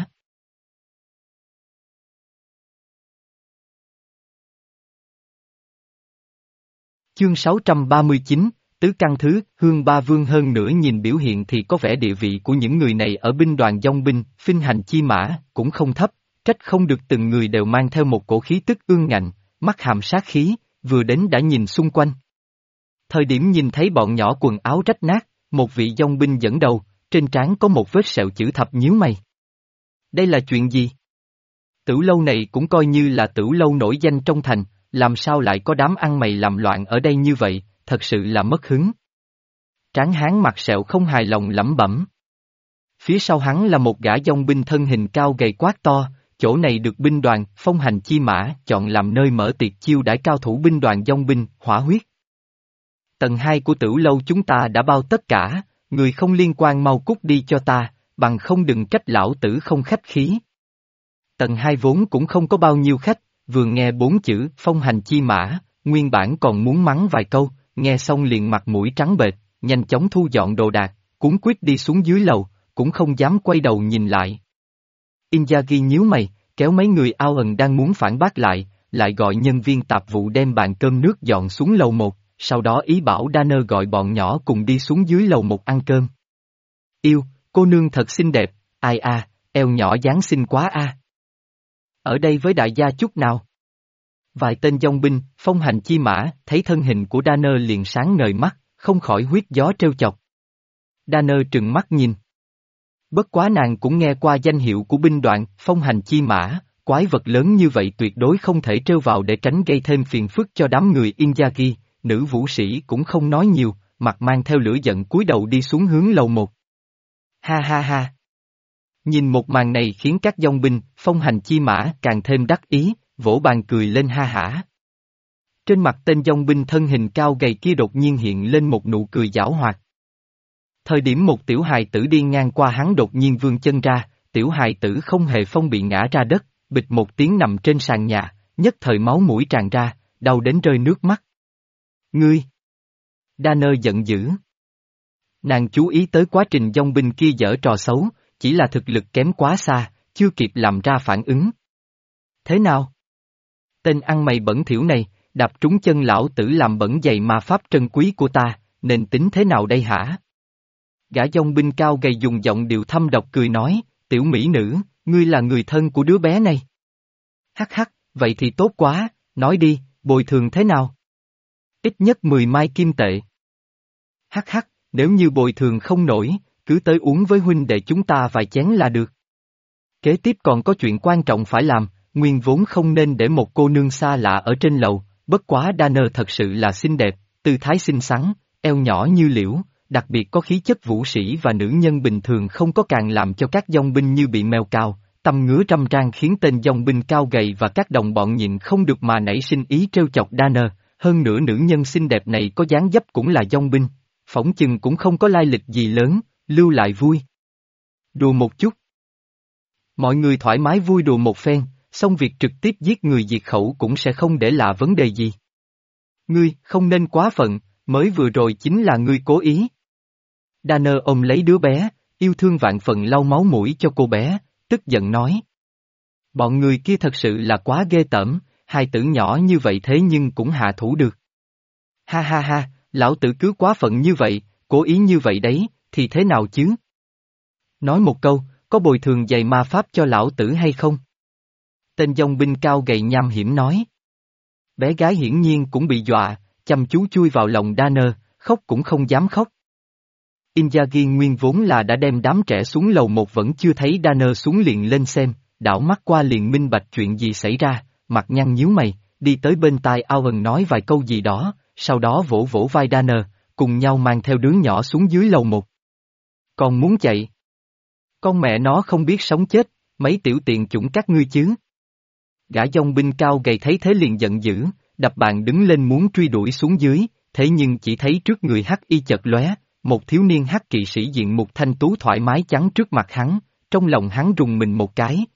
Chương sáu trăm ba mươi chín, Tứ Căn Thứ, Hương Ba Vương hơn nữa nhìn biểu hiện thì có vẻ địa vị của những người này ở binh đoàn dòng binh, Phinh Hành Chi Mã, cũng không thấp, trách không được từng người đều mang theo một cổ khí tức ương ngạnh, mắt hàm sát khí, vừa đến đã nhìn xung quanh. Thời điểm nhìn thấy bọn nhỏ quần áo rách nát, một vị dòng binh dẫn đầu, trên trán có một vết sẹo chữ thập nhíu mày. Đây là chuyện gì? Tửu lâu này cũng coi như là tửu lâu nổi danh trong thành, làm sao lại có đám ăn mày làm loạn ở đây như vậy, thật sự là mất hứng. Tráng hán mặt sẹo không hài lòng lẩm bẩm. Phía sau hắn là một gã dòng binh thân hình cao gầy quát to, chỗ này được binh đoàn Phong Hành Chi Mã chọn làm nơi mở tiệc chiêu đãi cao thủ binh đoàn dòng binh, hỏa huyết. Tầng hai của tửu lâu chúng ta đã bao tất cả, người không liên quan mau cút đi cho ta, bằng không đừng trách lão tử không khách khí. Tầng hai vốn cũng không có bao nhiêu khách, vừa nghe bốn chữ Phong Hành Chi Mã, nguyên bản còn muốn mắng vài câu, nghe xong liền mặt mũi trắng bệch, nhanh chóng thu dọn đồ đạc, cuống quýt đi xuống dưới lầu, cũng không dám quay đầu nhìn lại. Inzaghi nhíu mày, kéo mấy người ao ẩn đang muốn phản bác lại, lại gọi nhân viên tạp vụ đem bàn cơm nước dọn xuống lầu một, sau đó ý bảo Danner gọi bọn nhỏ cùng đi xuống dưới lầu một ăn cơm. Yêu, cô nương thật xinh đẹp, ai a, eo nhỏ dáng xinh quá a. Ở đây với đại gia chút nào? Vài tên dòng binh, Phong Hành Chi Mã, thấy thân hình của Danner liền sáng ngời mắt, không khỏi huyết gió trêu chọc. Danner trừng mắt nhìn. Bất quá nàng cũng nghe qua danh hiệu của binh đoàn, Phong Hành Chi Mã, quái vật lớn như vậy tuyệt đối không thể trêu vào để tránh gây thêm phiền phức cho đám người Inzaghi, nữ vũ sĩ cũng không nói nhiều, mặt mang theo lửa giận cúi đầu đi xuống hướng lầu một. Ha ha ha. Nhìn một màn này khiến các dòng binh, Phong Hành Chi Mã càng thêm đắc ý, vỗ bàn cười lên ha hả. Trên mặt tên dòng binh thân hình cao gầy kia đột nhiên hiện lên một nụ cười giảo hoạt. Thời điểm một tiểu hài tử đi ngang qua hắn đột nhiên vươn chân ra, tiểu hài tử không hề phong bị ngã ra đất, bịch một tiếng nằm trên sàn nhà, nhất thời máu mũi tràn ra, đau đến rơi nước mắt. Ngươi! Danner giận dữ. Nàng chú ý tới quá trình dòng binh kia giở trò xấu, chỉ là thực lực kém quá xa, chưa kịp làm ra phản ứng. Thế nào? Tên ăn mày bẩn thỉu này, đạp trúng chân lão tử làm bẩn giày ma pháp trân quý của ta, nên tính thế nào đây hả? Gã dòng binh cao gầy dùng giọng điệu thâm độc cười nói, tiểu mỹ nữ, ngươi là người thân của đứa bé này. Hắc hắc, vậy thì tốt quá, nói đi, bồi thường thế nào? Ít nhất mười mai kim tệ. Hắc hắc, nếu như bồi thường không nổi, cứ tới uống với huynh đệ chúng ta vài chén là được. Kế tiếp còn có chuyện quan trọng phải làm, nguyên vốn không nên để một cô nương xa lạ ở trên lầu, bất quá Danner thật sự là xinh đẹp, tư thái xinh xắn, eo nhỏ như liễu, đặc biệt có khí chất vũ sĩ và nữ nhân bình thường không có, càng làm cho các dòng binh như bị mèo cào, tâm ngứa trăm trang, khiến tên dòng binh cao gầy và các đồng bọn nhịn không được mà nảy sinh ý trêu chọc Danner. Hơn nữa nữ nhân xinh đẹp này có dáng dấp cũng là dòng binh, phỏng chừng cũng không có lai lịch gì lớn, lưu lại vui đùa một chút. Mọi người thoải mái vui đùa một phen, xong việc trực tiếp giết người diệt khẩu cũng sẽ không để là vấn đề gì. Ngươi, không nên quá phận, mới vừa rồi chính là ngươi cố ý. Danner ôm lấy đứa bé, yêu thương vạn phần lau máu mũi cho cô bé, tức giận nói. Bọn người kia thật sự là quá ghê tởm, hai tử nhỏ như vậy thế nhưng cũng hạ thủ được. Ha ha ha, lão tử cứ quá phận như vậy, cố ý như vậy đấy, thì thế nào chứ? Nói một câu, có bồi thường giày ma pháp cho lão tử hay không? Tên dòng binh cao gầy nham hiểm nói. Bé gái hiển nhiên cũng bị dọa, chăm chú chui vào lòng Danner, khóc cũng không dám khóc. Inzaghi nguyên vốn là đã đem đám trẻ xuống lầu một, vẫn chưa thấy Danner xuống liền lên xem, đảo mắt qua liền minh bạch chuyện gì xảy ra, mặt nhăn nhíu mày, đi tới bên tai Owen nói vài câu gì đó, sau đó vỗ vỗ vai Danner, cùng nhau mang theo đứa nhỏ xuống dưới lầu một. Còn muốn chạy? Con mẹ nó không biết sống chết, mấy tiểu tiện chủng các ngươi chứ. Gã dòng binh cao gầy thấy thế liền giận dữ, đập bàn đứng lên muốn truy đuổi xuống dưới, thế nhưng chỉ thấy trước người hắc y chợt lóe, một thiếu niên hắc kỵ sĩ diện mục thanh tú thoải mái chắn trước mặt hắn, trong lòng hắn rùng mình một cái.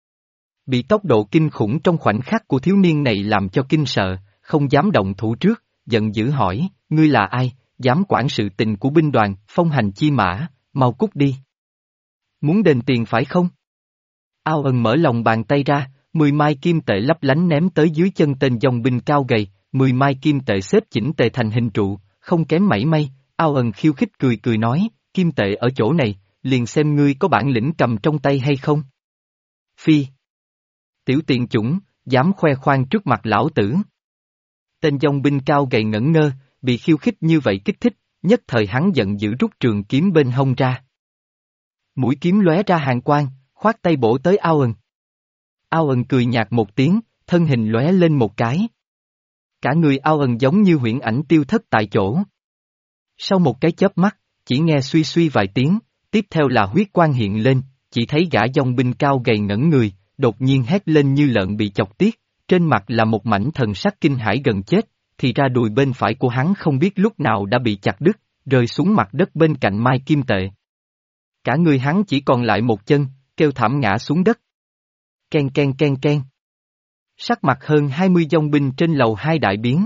Bị tốc độ kinh khủng trong khoảnh khắc của thiếu niên này làm cho kinh sợ, không dám động thủ trước, giận dữ hỏi, ngươi là ai, dám quản sự tình của binh đoàn, phong hành chi mã, mau cút đi. Muốn đền tiền phải không? Ao ẩn mở lòng bàn tay ra, mười mai kim tệ lấp lánh ném tới dưới chân tên dòng binh cao gầy, mười mai kim tệ xếp chỉnh tề thành hình trụ, không kém mảy may. Ao ẩn khiêu khích cười cười nói, kim tệ ở chỗ này, liền xem ngươi có bản lĩnh cầm trong tay hay không. Phi. Tiểu tiện chủng, dám khoe khoang trước mặt lão tử. Tên dòng binh cao gầy ngẩn ngơ, bị khiêu khích như vậy kích thích, nhất thời hắn giận dữ rút trường kiếm bên hông ra. Mũi kiếm lóe ra hàn quang, khoát tay bổ tới Ao ẩn. Ao ẩn cười nhạt một tiếng, thân hình lóe lên một cái. Cả người Ao ẩn giống như huyễn ảnh tiêu thất tại chỗ. Sau một cái chớp mắt, chỉ nghe suy suy vài tiếng, tiếp theo là huyết quang hiện lên, chỉ thấy gã dòng binh cao gầy ngẩn người, đột nhiên hét lên như lợn bị chọc tiết, trên mặt là một mảnh thần sắc kinh hãi gần chết, thì ra đùi bên phải của hắn không biết lúc nào đã bị chặt đứt, rơi xuống mặt đất bên cạnh mai kim tệ. Cả người hắn chỉ còn lại một chân, kêu thảm ngã xuống đất. Ken ken ken ken. Sắc mặt hơn hai mươi dòng binh trên lầu hai đại biến.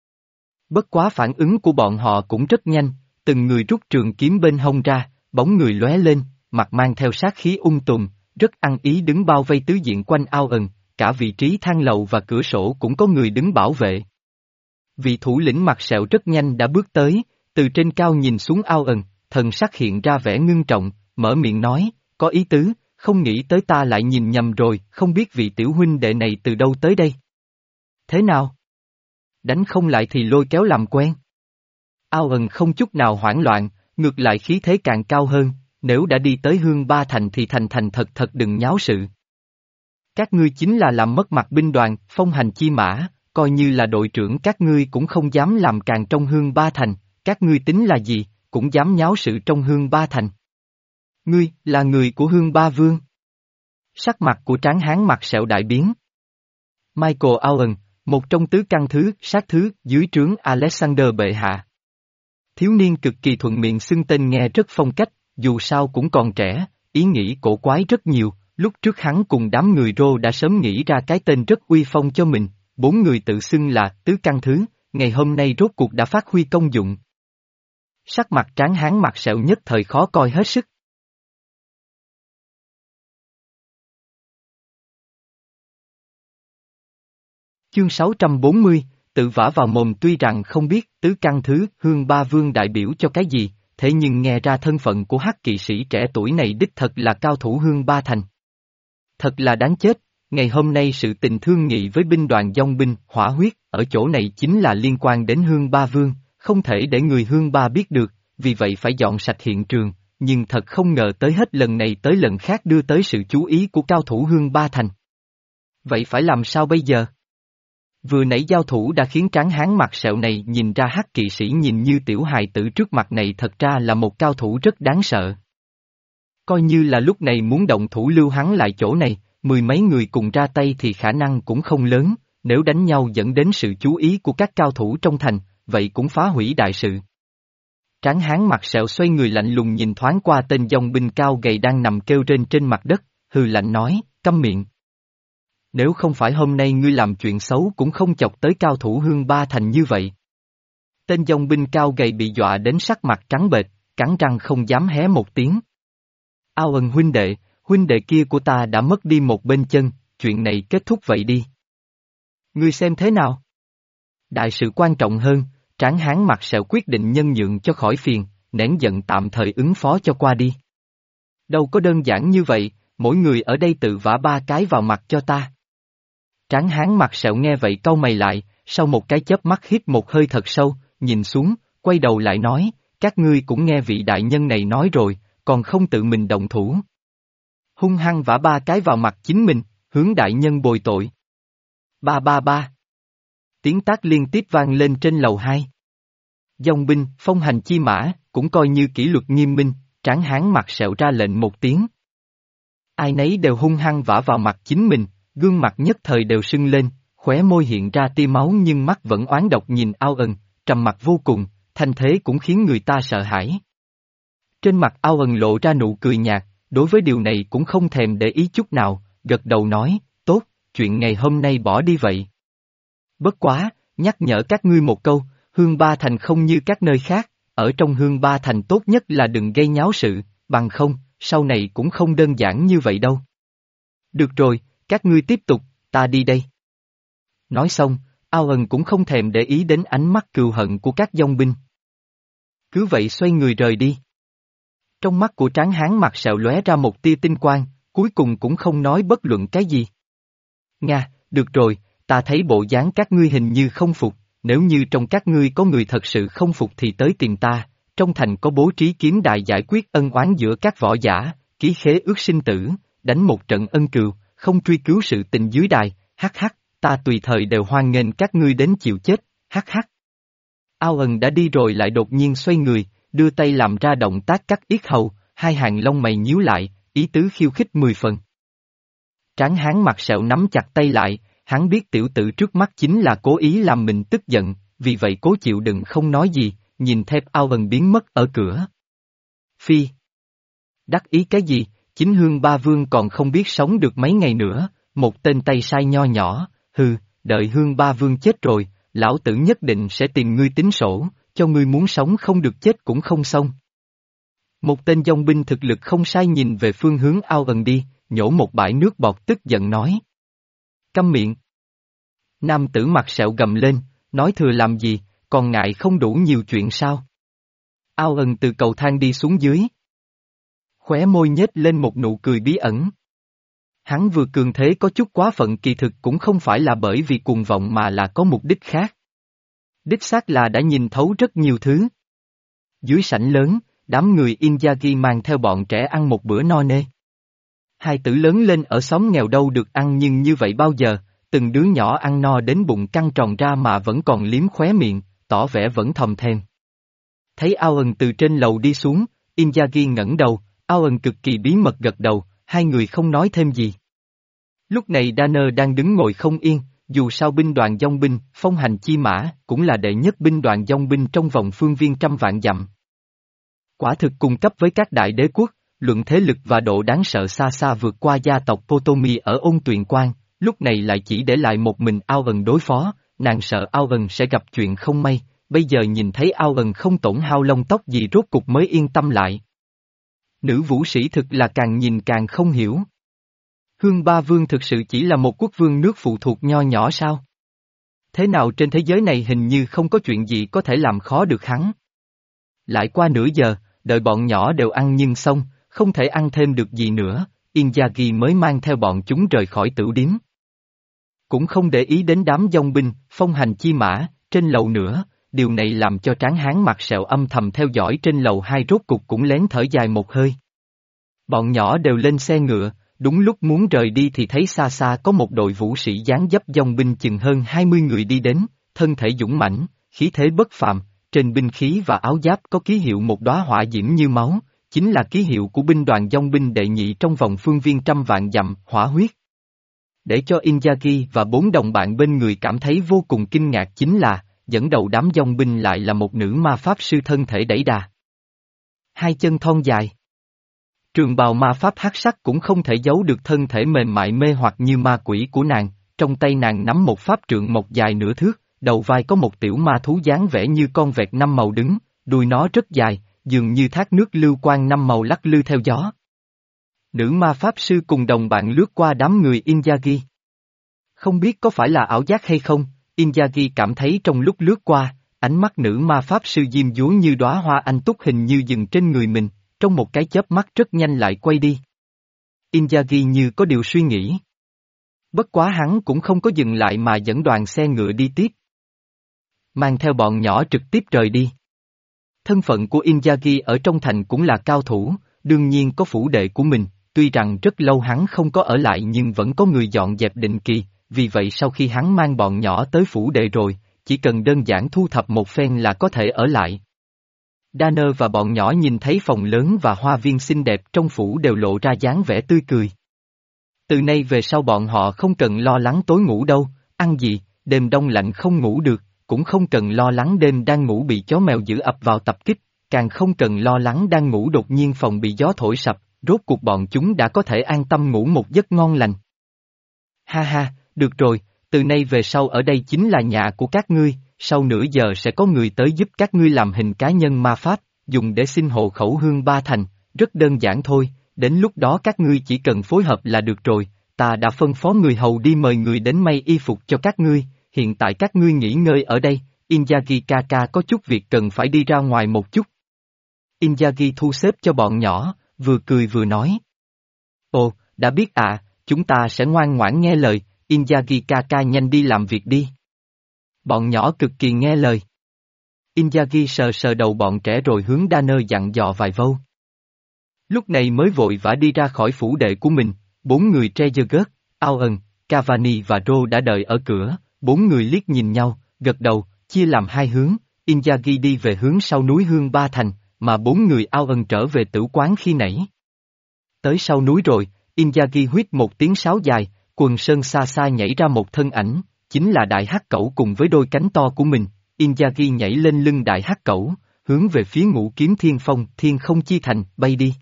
Bất quá phản ứng của bọn họ cũng rất nhanh, từng người rút trường kiếm bên hông ra, bóng người lóe lên, mặt mang theo sát khí ung tùm, rất ăn ý đứng bao vây tứ diện quanh Ao ẩn, cả vị trí thang lầu và cửa sổ cũng có người đứng bảo vệ. Vị thủ lĩnh mặt sẹo rất nhanh đã bước tới, từ trên cao nhìn xuống Ao ẩn, thần sắc hiện ra vẻ ngưng trọng, mở miệng nói, có ý tứ, không nghĩ tới ta lại nhìn nhầm rồi, không biết vị tiểu huynh đệ này từ đâu tới đây. Thế nào? Đánh không lại thì lôi kéo làm quen. Ao ẩn không chút nào hoảng loạn, ngược lại khí thế càng cao hơn, nếu đã đi tới Hương Ba Thành thì thành thành thật thật đừng nháo sự. Các ngươi chính là làm mất mặt binh đoàn, phong hành chi mã, coi như là đội trưởng các ngươi cũng không dám làm càng trong Hương Ba Thành, các ngươi tính là gì, cũng dám nháo sự trong Hương Ba Thành. Ngươi, là người của Hương Ba Vương. Sắc mặt của tráng hán mặt sẹo đại biến. Michael Owen, một trong tứ căn thứ, sát thứ, dưới trướng Alexander bệ hạ. Thiếu niên cực kỳ thuận miệng xưng tên nghe rất phong cách, dù sao cũng còn trẻ, ý nghĩ cổ quái rất nhiều, lúc trước hắn cùng đám người Rô đã sớm nghĩ ra cái tên rất uy phong cho mình, bốn người tự xưng là tứ căn thứ, ngày hôm nay rốt cuộc đã phát huy công dụng. Sắc mặt tráng hán mặt sẹo nhất thời khó coi hết sức. Chương sáu trăm bốn mươi, tự vả vào mồm. Tuy rằng không biết tứ căn thứ Hương Ba Vương đại biểu cho cái gì, thế nhưng nghe ra thân phận của hắc kỵ sĩ trẻ tuổi này đích thật là cao thủ Hương Ba Thành. Thật là đáng chết, ngày hôm nay sự tình thương nghị với binh đoàn dòng binh, hỏa huyết, ở chỗ này chính là liên quan đến Hương Ba Vương, không thể để người Hương Ba biết được, vì vậy phải dọn sạch hiện trường, nhưng thật không ngờ tới hết lần này tới lần khác đưa tới sự chú ý của cao thủ Hương Ba Thành. Vậy phải làm sao bây giờ? Vừa nãy giao thủ đã khiến tráng hán mặt sẹo này nhìn ra hắc kỵ sĩ nhìn như tiểu hài tử trước mặt này thật ra là một cao thủ rất đáng sợ. Coi như là lúc này muốn động thủ lưu hắn lại chỗ này, mười mấy người cùng ra tay thì khả năng cũng không lớn, nếu đánh nhau dẫn đến sự chú ý của các cao thủ trong thành, vậy cũng phá hủy đại sự. Tráng hán mặt sẹo xoay người lạnh lùng nhìn thoáng qua tên dòng binh cao gầy đang nằm kêu rên trên mặt đất, hừ lạnh nói, câm miệng. Nếu không phải hôm nay ngươi làm chuyện xấu cũng không chọc tới cao thủ Hương Ba Thành như vậy. Tên dòng binh cao gầy bị dọa đến sắc mặt trắng bệch, cắn răng không dám hé một tiếng. Ao ân huynh đệ, huynh đệ kia của ta đã mất đi một bên chân, chuyện này kết thúc vậy đi. Ngươi xem thế nào? Đại sự quan trọng hơn, tráng hán mặt sẹo quyết định nhân nhượng cho khỏi phiền, nén giận tạm thời ứng phó cho qua đi. Đâu có đơn giản như vậy, mỗi người ở đây tự vả ba cái vào mặt cho ta. Tráng hán mặt sẹo nghe vậy cau mày lại, sau một cái chớp mắt hít một hơi thật sâu, nhìn xuống, quay đầu lại nói, các ngươi cũng nghe vị đại nhân này nói rồi, còn không tự mình động thủ. Hung hăng vả ba cái vào mặt chính mình, hướng đại nhân bồi tội. Ba ba ba. Tiếng tác liên tiếp vang lên trên lầu hai. Dòng binh, phong hành chi mã, cũng coi như kỷ luật nghiêm minh, tráng hán mặt sẹo ra lệnh một tiếng. Ai nấy đều hung hăng vả vào mặt chính mình, gương mặt nhất thời đều sưng lên, khóe môi hiện ra tia máu nhưng mắt vẫn oán độc nhìn Ao Ân, trầm mặc vô cùng, thanh thế cũng khiến người ta sợ hãi. Trên mặt Ao Ân lộ ra nụ cười nhạt, đối với điều này cũng không thèm để ý chút nào, gật đầu nói, tốt, chuyện ngày hôm nay bỏ đi vậy. Bất quá, nhắc nhở các ngươi một câu, Hương Ba Thành không như các nơi khác, ở trong Hương Ba Thành tốt nhất là đừng gây nháo sự, bằng không, sau này cũng không đơn giản như vậy đâu. Được rồi, các ngươi tiếp tục, ta đi đây. Nói xong, Ao Ân cũng không thèm để ý đến ánh mắt cừu hận của các dòng binh. Cứ vậy xoay người rời đi. Trong mắt của tráng hán mặt sẹo lóe ra một tia tinh quang, cuối cùng cũng không nói bất luận cái gì. Nga, được rồi, ta thấy bộ dáng các ngươi hình như không phục, nếu như trong các ngươi có người thật sự không phục thì tới tìm ta, trong thành có bố trí kiếm đài giải quyết ân oán giữa các võ giả, ký khế ước sinh tử, đánh một trận ân cừu, không truy cứu sự tình dưới đài, hắc hắc, ta tùy thời đều hoan nghênh các ngươi đến chịu chết, hắc hắc. Ao Ân đã đi rồi lại đột nhiên xoay người, đưa tay làm ra động tác cắt yết hầu, hai hàng lông mày nhíu lại, ý tứ khiêu khích mười phần. Tráng hán mặt sẹo nắm chặt tay lại, hắn biết tiểu tử trước mắt chính là cố ý làm mình tức giận, vì vậy cố chịu đựng không nói gì, nhìn thép Ao Ân biến mất ở cửa. Phi. Đắc ý cái gì, chính Hương Ba Vương còn không biết sống được mấy ngày nữa, một tên tay sai nho nhỏ, hừ, đợi Hương Ba Vương chết rồi, lão tử nhất định sẽ tìm ngươi tính sổ, cho ngươi muốn sống không được chết cũng không xong. Một tên dòng binh thực lực không sai nhìn về phương hướng Ao Ân đi, nhổ một bãi nước bọt tức giận nói. Câm miệng. Nam tử mặt sẹo gầm lên, nói thừa làm gì, còn ngại không đủ nhiều chuyện sao? Ao Ân từ cầu thang đi xuống dưới. Khóe môi nhếch lên một nụ cười bí ẩn. Hắn vừa cường thế có chút quá phận kỳ thực cũng không phải là bởi vì cuồng vọng mà là có mục đích khác. Đích xác là đã nhìn thấu rất nhiều thứ. Dưới sảnh lớn, đám người Inzaghi mang theo bọn trẻ ăn một bữa no nê. Hai tử lớn lên ở xóm nghèo đâu được ăn nhưng như vậy bao giờ, từng đứa nhỏ ăn no đến bụng căng tròn ra mà vẫn còn liếm khóe miệng, tỏ vẻ vẫn thòm thèm. Thấy Ao Ân từ trên lầu đi xuống, Inzaghi ngẩng đầu, Ao Ân cực kỳ bí mật gật đầu, hai người không nói thêm gì. Lúc này Danner đang đứng ngồi không yên, dù sao binh đoàn dòng binh, phong hành chi mã, cũng là đệ nhất binh đoàn dòng binh trong vòng phương viên trăm vạn dặm. Quả thực cùng cấp với các đại đế quốc, luận thế lực và độ đáng sợ xa xa vượt qua gia tộc Potomi ở Ôn Tuyền Quan, lúc này lại chỉ để lại một mình Ao Ân đối phó, nàng sợ Ao Ân sẽ gặp chuyện không may, bây giờ nhìn thấy Ao Ân không tổn hao lông tóc gì rốt cục mới yên tâm lại. Nữ vũ sĩ thực là càng nhìn càng không hiểu. Hương Ba Vương thực sự chỉ là một quốc vương nước phụ thuộc nho nhỏ sao? Thế nào trên thế giới này hình như không có chuyện gì có thể làm khó được hắn. Lại qua nửa giờ, đợi bọn nhỏ đều ăn nhưng xong, không thể ăn thêm được gì nữa, Inzaghi mới mang theo bọn chúng rời khỏi tửu điếm. Cũng không để ý đến đám dòng binh, phong hành chi mã, trên lầu nữa, điều này làm cho tráng hán mặt sẹo âm thầm theo dõi trên lầu hai rốt cục cũng lén thở dài một hơi. Bọn nhỏ đều lên xe ngựa, đúng lúc muốn rời đi thì thấy xa xa có một đội vũ sĩ dáng dấp dòng binh chừng hơn hai mươi người đi đến, thân thể dũng mãnh, khí thế bất phàm, trên binh khí và áo giáp có ký hiệu một đóa hỏa diễm như máu, chính là ký hiệu của binh đoàn dòng binh đệ nhị trong vòng phương viên trăm vạn dặm, hỏa huyết. Để cho Inzaghi và bốn đồng bạn bên người cảm thấy vô cùng kinh ngạc chính là, dẫn đầu đám dòng binh lại là một nữ ma pháp sư thân thể đẩy đà. Hai chân thon dài. Trường bào ma pháp hắc sắc cũng không thể giấu được thân thể mềm mại mê hoặc như ma quỷ của nàng, trong tay nàng nắm một pháp trượng mộc dài nửa thước, đầu vai có một tiểu ma thú dáng vẻ như con vẹt năm màu đứng, đuôi nó rất dài, dường như thác nước lưu quang năm màu lắc lư theo gió. Nữ ma pháp sư cùng đồng bạn lướt qua đám người Inzaghi. Không biết có phải là ảo giác hay không, Inzaghi cảm thấy trong lúc lướt qua, ánh mắt nữ ma pháp sư diêm dúa như đóa hoa anh túc hình như dừng trên người mình, trong một cái chớp mắt rất nhanh lại quay đi. Inzaghi như có điều suy nghĩ. Bất quá hắn cũng không có dừng lại mà dẫn đoàn xe ngựa đi tiếp. Mang theo bọn nhỏ trực tiếp rời đi. Thân phận của Inzaghi ở trong thành cũng là cao thủ, đương nhiên có phủ đệ của mình, tuy rằng rất lâu hắn không có ở lại nhưng vẫn có người dọn dẹp định kỳ, vì vậy sau khi hắn mang bọn nhỏ tới phủ đệ rồi, chỉ cần đơn giản thu thập một phen là có thể ở lại. Danner và bọn nhỏ nhìn thấy phòng lớn và hoa viên xinh đẹp trong phủ đều lộ ra dáng vẻ tươi cười. Từ nay về sau bọn họ không cần lo lắng tối ngủ đâu, ăn gì, đêm đông lạnh không ngủ được, cũng không cần lo lắng đêm đang ngủ bị chó mèo dữ ập vào tập kích, càng không cần lo lắng đang ngủ đột nhiên phòng bị gió thổi sập, rốt cuộc bọn chúng đã có thể an tâm ngủ một giấc ngon lành. Ha ha, được rồi, từ nay về sau ở đây chính là nhà của các ngươi, sau nửa giờ sẽ có người tới giúp các ngươi làm hình cá nhân ma pháp, dùng để xin hộ khẩu hương ba thành, rất đơn giản thôi, đến lúc đó các ngươi chỉ cần phối hợp là được rồi, ta đã phân phó người hầu đi mời người đến may y phục cho các ngươi, hiện tại các ngươi nghỉ ngơi ở đây, Inzaghi Kaka có chút việc cần phải đi ra ngoài một chút. Inzaghi thu xếp cho bọn nhỏ, vừa cười vừa nói. Ồ, đã biết ạ, à, chúng ta sẽ ngoan ngoãn nghe lời, Inzaghi Kaka nhanh đi làm việc đi. Bọn nhỏ cực kỳ nghe lời. Inzaghi sờ sờ đầu bọn trẻ rồi hướng Danner dặn dò vài câu. Lúc này mới vội vã đi ra khỏi phủ đệ của mình, bốn người Trezeguet, Owen, Cavani và Rô đã đợi ở cửa, bốn người liếc nhìn nhau, gật đầu, chia làm hai hướng, Inzaghi đi về hướng sau núi Hương Ba Thành, mà bốn người Owen trở về tử quán khi nãy. Tới sau núi rồi, Inzaghi huýt một tiếng sáo dài, quần sơn xa xa nhảy ra một thân ảnh, chính là đại hắc cẩu cùng với đôi cánh to của mình, Inzaghi nhảy lên lưng đại hắc cẩu, hướng về phía Ngũ Kiếm Thiên Phong, Thiên Không Chi Thành, bay đi.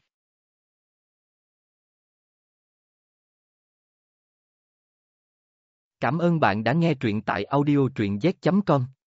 Cảm ơn bạn đã nghe truyện tại audio truyện z chấm com.